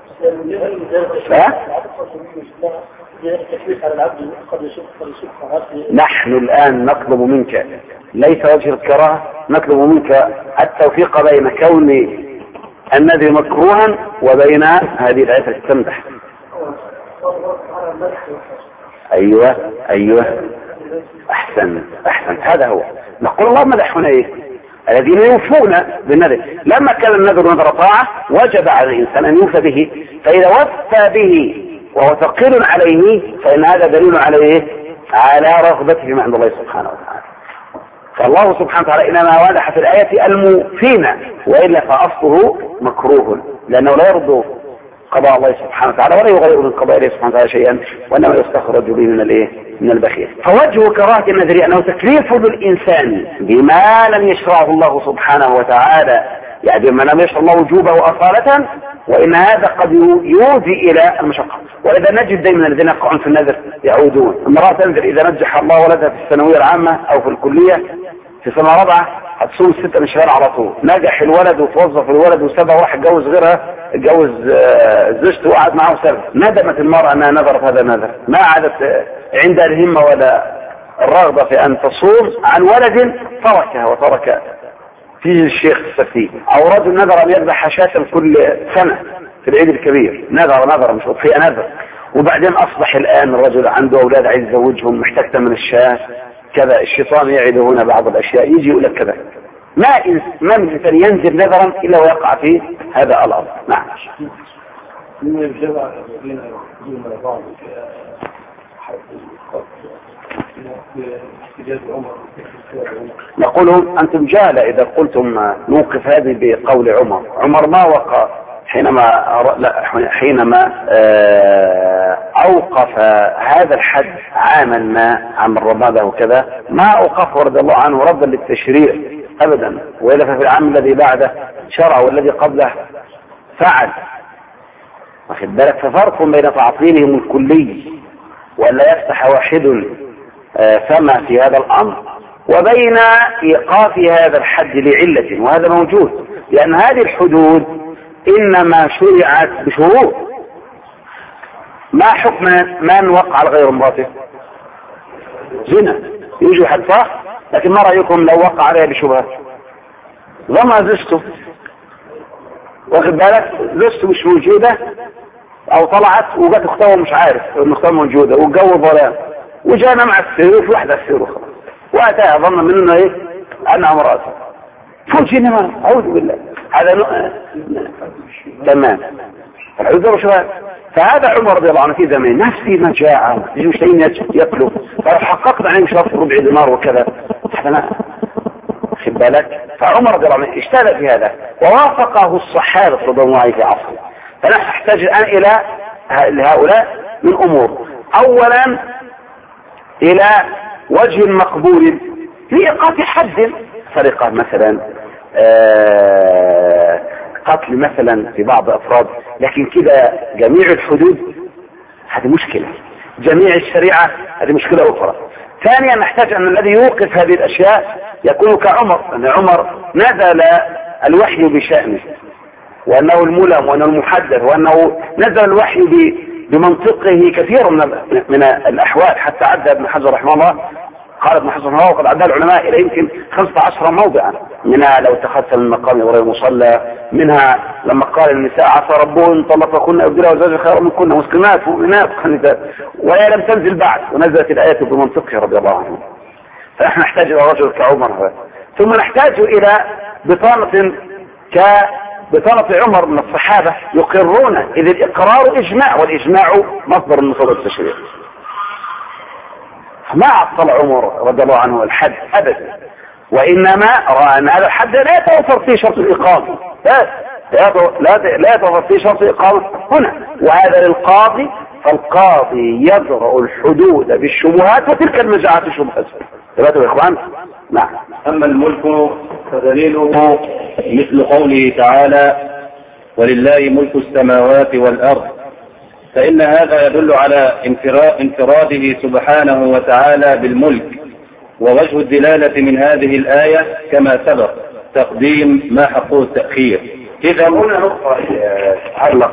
نحن الآن نطلب منك ليس وجه الكراهة، نطلب منك التوفيق بين كون النذر مكروها وبين هذه الآية التي تمدح. أيوة أيوة أحسن أحسن هذا هو. نقول الله مدح هنا إيه؟ الذين يوفون بالنذر. لما كان النذر نذر طاعة وجب على الإنسان أن يوفى به، فإذا وفى به وهو ثقيل عليه فإن هذا دليل عليه على رغبته فيما عند الله سبحانه وتعالى. فالله سبحانه وتعالى إنما وضح في الآية الموفين، وإلا فأصله مكروه لأنه لا يرضى قضاء الله سبحانه وتعالى ولا يغير من قضاء الله سبحانه وتعالى شيئا، وإنما يستخرج به من الإيه؟ من البخيل. فوجه كراهة النذر أنه تكليف للإنسان بما لم يشرعه الله سبحانه وتعالى، يعني بما لم يشرع الله وجوبه أصالة، وإن هذا قد يؤدي إلى المشقة. وإذا نجد دائما الذين يقعون في النذر يعودون. امرأة تنذر إذا نجح الله ولدها في الثانوية العامة أو في الكلية في سنة رابعة هتصوم ستة من شهر على طول. نجح الولد وتوظف الولد وسابها وراح اتجوز غيرها، اتجوز زوجته وقعد معه سنة. ندمت المرأة أنها نذرت هذا النذر، ما عادت عندها الهمة ولا الرغبة في أن تصوم عن ولد تركها وترك فيه الشيخ السفيه. أو رجل نذر أن يذبح شاة كل سنة في العيد الكبير، نذر نذر مش في نذر، وبعدين أصبح الآن الرجل عنده أولاد عايز يزوجهم محتاج ثمن الشاة كذا. الشيطان يعد هنا بعض الأشياء يجي يقول لك كذا. ما ما من إنسان ينزل نذرا إلا ويقع في هذا الأمر. نعم. نقول أنتم جهلة إذا قلتم نوقف هذه بقول عمر. عمر ما وقع حينما لا حينما أوقف هذا الحد عاما ما عام الرمادة وكذا، ما أوقفه رضي الله عنه ردا للتشريع أبدا، وإلا ففي العام الذي بعده شرع والذي قبله فعل. واخد بالك؟ ففرق بين تعطيلهم الكلي ولا يفتح واحد فما في هذا الأمر وبين إيقاف هذا الحد لعلة، وهذا موجود لأن هذه الحدود إنما شرعت بشروط. ما حكم من وقع على غير امراته؟ زنا يوجد حد صح، لكن ما رأيكم لو وقع عليها بشبهة؟ ضمن زوجته، واخد بالك؟ زوجته مش موجودة او طلعت وجت اختها مش عارف ان اختها موجودة والجو ظلام وجانا مع السيروف واحدة السيروف واتاها ظن منه ايه انها امراته فوجئنا ما اعوذ بالله. هذا ن... تمام. العذر شو هذا؟ فهذا عمر رضي الله عنه في زمان نفسي مجاعة يجوا شيئين يأكلوا، فلو حققت عنهم شرط ربع دينار وكذا حتى خد بالك. فعمر رضي الله عنه اشتغل في هذا ووافقه الصحابة رضي الله عنهم في عصره. فنحن نحتاج الآن إلى هؤلاء من أمور. أولا إلى وجه مقبول لإيقاف حد سرقة مثلا، آه قتل مثلا في بعض أفراد، لكن كده جميع الحدود هذه مشكلة، جميع الشريعة هذه مشكلة أخرى. ثانيا نحتاج أن الذي يوقف هذه الأشياء يكون كعمر، أن عمر نزل الوحي بشأنه وأنه الملم وأنه المحدث وأنه نزل الوحي بمنطقه كثير من من الأحوال، حتى عدى ابن حجر رحمه الله، قال ابن حجر رحمه الله وقد عدى العلماء إلى يمكن خمسة عشر موضعا، منها لو اتخذت من مقام إبراهيم مصلى، منها لما قال النساء عسى ربهن طلقكن أبدلا وزوجها خيرا منكن مسلمات مؤمنات خنثات وهي لم تنزل بعد، ونزلت الآية بمنطقه رضي الله عنه. فنحن نحتاج إلى رجل كعمر هذا. ثم نحتاج إلى بطانة بطرف عمر من الصحابة يقرون، إذ الإقرار إجماع، والإجماع مصدر من مصادر التشريع. ما عطل عمر رضي الله عنه الحد أبدا، وإنما رأى أن هذا الحد لا يتوفر فيه شرط الإقامة، لا يتوفر فيه شرط الإقامة هنا، وهذا للقاضي، فالقاضي يضرع الحدود بالشبهات، وتلك المجاعات الشبهات. ثلاثة يا إخوان. نعم. أما الملك فدليله مثل قوله تعالى: ولله ملك السماوات والأرض، فإن هذا يدل على انفراده سبحانه وتعالى بالملك. ووجه الدلالة من هذه الآية كما سبق تقديم ما حقه التأخير. إذا هنا نقطة تتعلق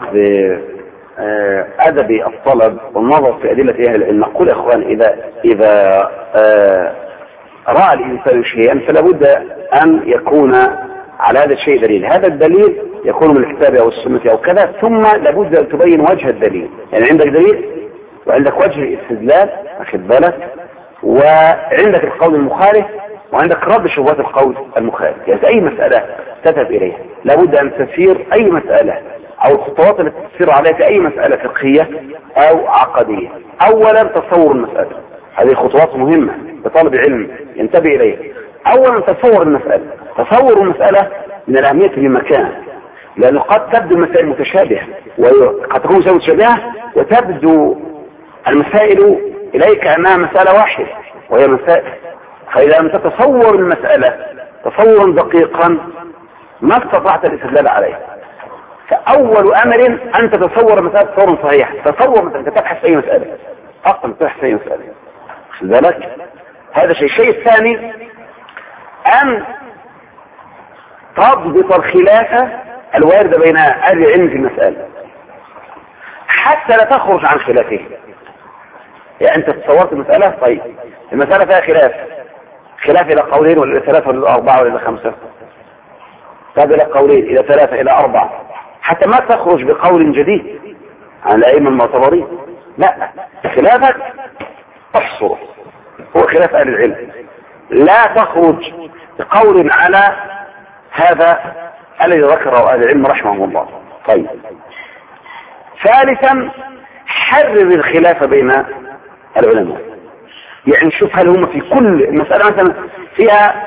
بأدب الطلب والنظر في أدلة أهل العلم. نقول يا إخوان إذا إذا رأى الإنسان شيئا فلا بد أن يكون على هذا الشيء دليل. هذا الدليل يكون من الكتاب أو السنة أو كذا، ثم لابد أن تبين وجه الدليل. يعني عندك دليل وعندك وجه الاستدلال، أخذ بالك، وعندك القول المخالف، وعندك رد شبهات القول المخالف. يعني أي مسألة تذهب إليها لابد أن تسير أي مسألة أو الخطوات التي تسير عليها في أي مسألة فقهية أو عقدية. أولا تصور المسألة، هذه خطوات مهمة لطالب علم ينتبه إليها. أولا تصور المسألة. تصور المسألة من الأهمية في مكان، لأنه قد تبدو المسائل متشابهة، وقد تكون مسائل متشابهة وتبدو المسائل إليك أنها مسألة واحدة وهي مسائل. فإذا لم تتصور المسألة تصورا دقيقا ما استطعت الاستدلال عليه. فأول أمر أن تتصور مسألة تصورا صحيحا. تصور مثلا تبحث في أي مسألة، أصلا تبحث في أي مسألة، خذ بالك، هذا شيء. الشيء الثاني أن تضبط الخلافة الواردة بين أهل العلم في المسألة حتى لا تخرج عن خلافه. يعني أنت تصورت المسألة، طيب المسألة فيها خلاف، خلاف إلى قولين ولا إلى ثلاثة ولا إلى أربعة ولا إلى خمسة، طيب إلى قولين إلى ثلاثة إلى أربعة، حتى ما تخرج بقول جديد عن الأئمة المعتبرين. لا، خلافك تحصره، هو خلاف أهل العلم، لا تخرج بقول على هذا الذي ذكره أهل العلم رحمه الله. طيب ثالثا حرر الخلاف بين العلماء. يعني شوف هل هم في كل مسألة مثلا فيها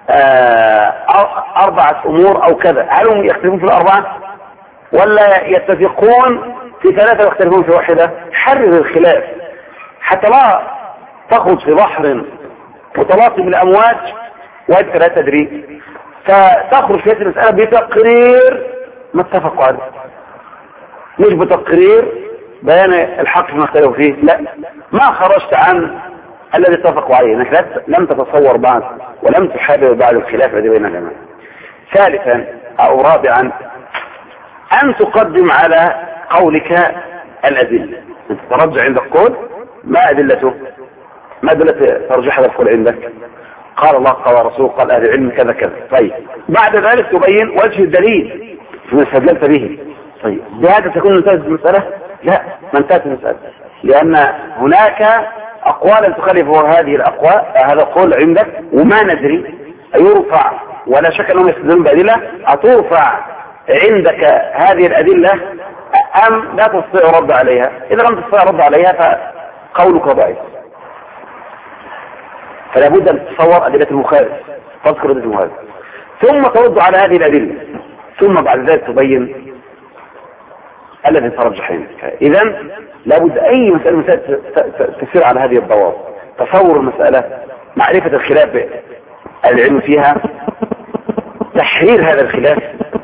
آه أربعة أمور أو كذا، هل هم يختلفون في الأربعة ولا يتفقون في ثلاثة ويختلفون في واحدة؟ حرر الخلاف حتى لا تخرج في بحر متلاطم الأمواج وأنت لا تدري، فتخرج في هذه المسألة بتقرير ما اتفقوا عليه، مش بتقرير بيان الحق فيما اختلفوا فيه. لا، ما خرجت عن الذي اتفقوا عليه، انك لم تتصور بعد ولم تحرر بعد الخلاف الذي بين الجماعة. ثالثا او رابعا ان تقدم على قولك الادله. انت ترجع عندك قول، ما ادلته؟ ما ادله ترجح هذا القول عندك؟ قال الله قال رسول قال اهل العلم كذا كذا. طيب بعد ذلك تبين وجه الدليل فيما استدللت به. طيب بهذا تكون انتهت المسألة؟ لا، ما انتهت المسألة، لأن هناك أقوالا تخالف هذه الأقوال، هذا القول عندك وما ندري أيرفع، ولا شك أنهم يستدلون بأدلة أترفع عندك هذه الأدلة أم لا تستطيع رد عليها. إذا لم تستطيع رد عليها فقولك ضعيف، فلا بد أن تتصور أدلة المخالف، تذكر أدلة المخالف ثم ترد على هذه الأدلة، ثم بعد ذلك تبين الذي ترجح عندك. إذا لابد أي مسألة, مسألة تسير على هذه الضوابط: تصور المسألة، معرفة الخلاف العلم فيها، تحرير هذا الخلاف،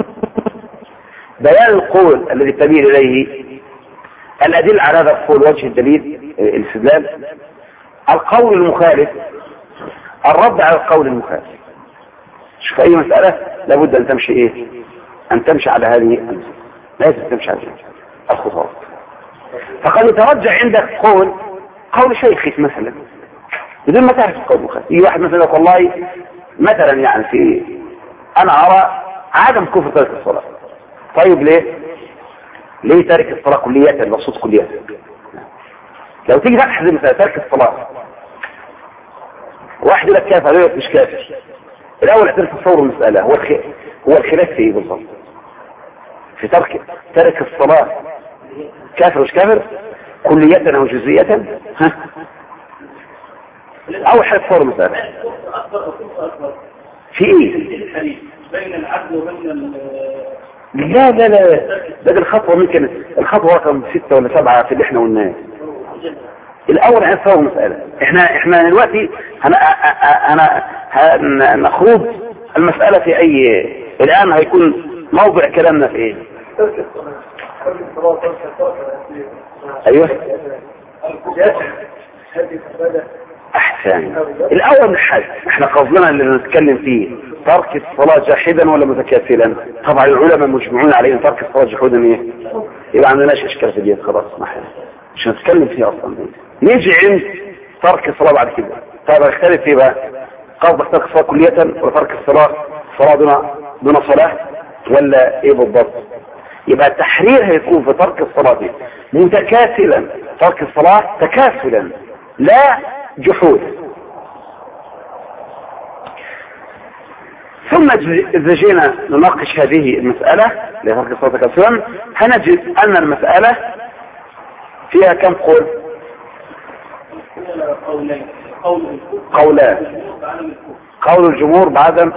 بيان القول الذي تميل إليه، الأدلة على هذا القول، وجه الدليل الاستدلال، القول المخالف، الرد على القول المخالف. شوف أي مسألة لابد أن تمشي إيه؟ أن تمشي على هذه المسألة، لازم تمشي على الخطوات. فقد يترجع عندك قول قول شيخك مثلا بدون ما تعرف القول المخالف. يجي واحد مثلا يقول والله مثلا يعني في أنا أرى عدم كفر ترك الصلاة. طيب ليه؟ ليه ترك الصلاة كلية المقصود كلية؟ لو تيجي تبحث مثلا ترك الصلاة، واحد يقول لك كافر يقول لك مش كافر. الأول اعترف تصور المسألة، هو هو الخلاف في ايه بالضبط؟ في ترك ترك الصلاة كافر مش كافر كلية او جزئية؟ ها اول حاجة تصور مسألة في ايه؟ بين العبد وبين لا لا لا ده الخطوة ممكن الخطوة رقم ستة ولا سبعة في اللي احنا قلناه. الاول هنصور مسألة احنا احنا دلوقتي انا انا هنخوض المسألة في اي الان هيكون موضع كلامنا في ايه؟ ايوه احسن. الاول من حاجة احنا قصدنا اللي نتكلم فيه ترك الصلاة جاحدا ولا متكاسلا. طبعا العلماء مجمعون عليه ان ترك الصلاة جحودا ايه يبقى عندناش اشكال في دي خلاص مش هنتكلم فيه اصلا. نيجي عند ترك الصلاة بعد كده. طيب هنختلف فيه بقى قصدك ترك الصلاة كلية ولا ترك الصلاة صلاة دون دون صلاة ولا ايه بالضبط؟ يبقى التحرير هيكون في ترك الصلاة دي متكاسلا ترك الصلاة تكاسلا لا جحود. ثم إذا جينا نناقش هذه المسألة لترك الصلاة تكاسلا هنجد أن المسألة فيها كم قول؟ قولان. قول الجمهور بعدم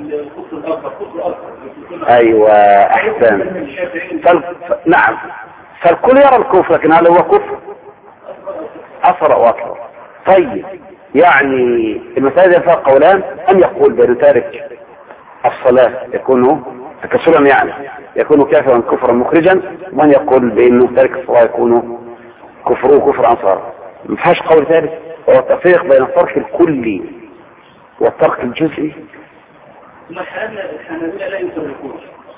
ايوه احسن. فال... نعم فالكل يرى الكفر لكن هل هو كفر اثر او اكبر؟ طيب يعني المسألة فيها قولان ان يقول بأن تارك الصلاة يكون تكسلا يعني يكون كافرا كفرا مخرجا ومن يقول بانه تارك الصلاة يكون كفره كفر انصار. ما فيهاش قول ثالث هو التفريق بين الترك الكلي والترك الجزئي. ما الحنابلة لا يفرقون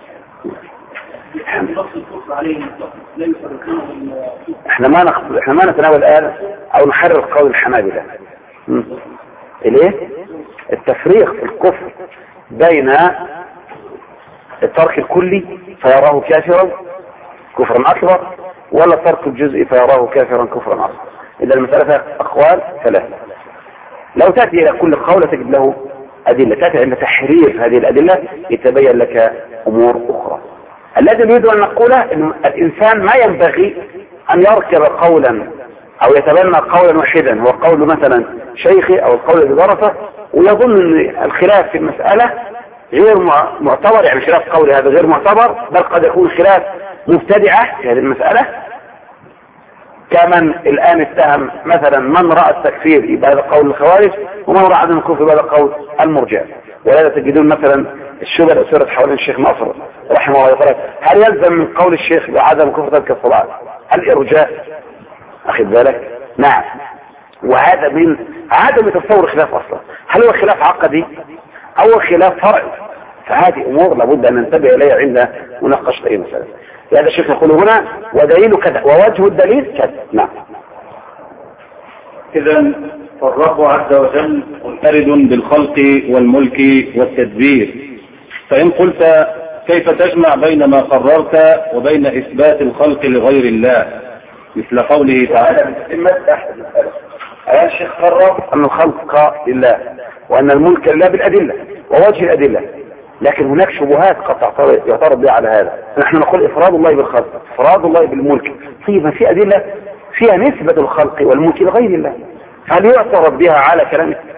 نص الكفر عليهم لا يفرقون. احنا ما نخ... احنا ما نتناول الآن او نحرر قول الحنابلة. الايه التفريق في الكفر بين الترك الكلي فيراه كافرا كفرا اكبر ولا الترك الجزئي فيراه كافرا كفرا اصغر. اذا المسألة فيها اقوال ثلاثة. لو تأتي الى كل قول تجد له ادلة. تأتي الى تحرير هذه الادلة يتبين لك امور اخرى. الذي نريد ان نقوله ان الانسان ما ينبغي ان يركب قولا او يتبنى قولا واحدا هو قول مثلا شيخي او القول الذي درسه ويظن ان الخلاف في المسألة غير معتبر يعني خلاف قولي هذا غير معتبر بل قد يكون خلاف مبتدعة في هذه المسألة. كمن الآن اتهم مثلا من رأى التكفير يبقى هذا قول الخوارج ومن رأى عدم الكفر يبقى هذا قول المرجئة. ولذا تجدون مثلا الشبهة الأسيرة حوالين الشيخ ناصر رحمه الله يقول هل يلزم من قول الشيخ بعدم كفر تلك الصلاة الإرجاء؟ أخذ بالك؟ نعم. وهذا من عدم تصور خلاف أصلا. هل هو خلاف عقدي أو خلاف فرعي؟ فهذه أمور لابد أن ننتبه إليها عند مناقشة أي مسألة. هذا الشيخ يقول هنا ودليل كذا ووجه الدليل كذا. نعم. إذا فالرب عز وجل منفرد بالخلق والملك والتدبير. فإن قلت كيف تجمع بين ما قررت وبين إثبات الخلق لغير الله مثل قوله تعالى يا الشيخ قرر أن الخلق لله وأن الملك لله بالأدلة ووجه الأدلة لكن هناك شبهات قد يعترض بها على هذا. نحن نقول إفراد الله بالخلق إفراد الله بالملك طيب في أدلة فيها نسبة الخلق والملك لغير الله هل يعترض بها على كلام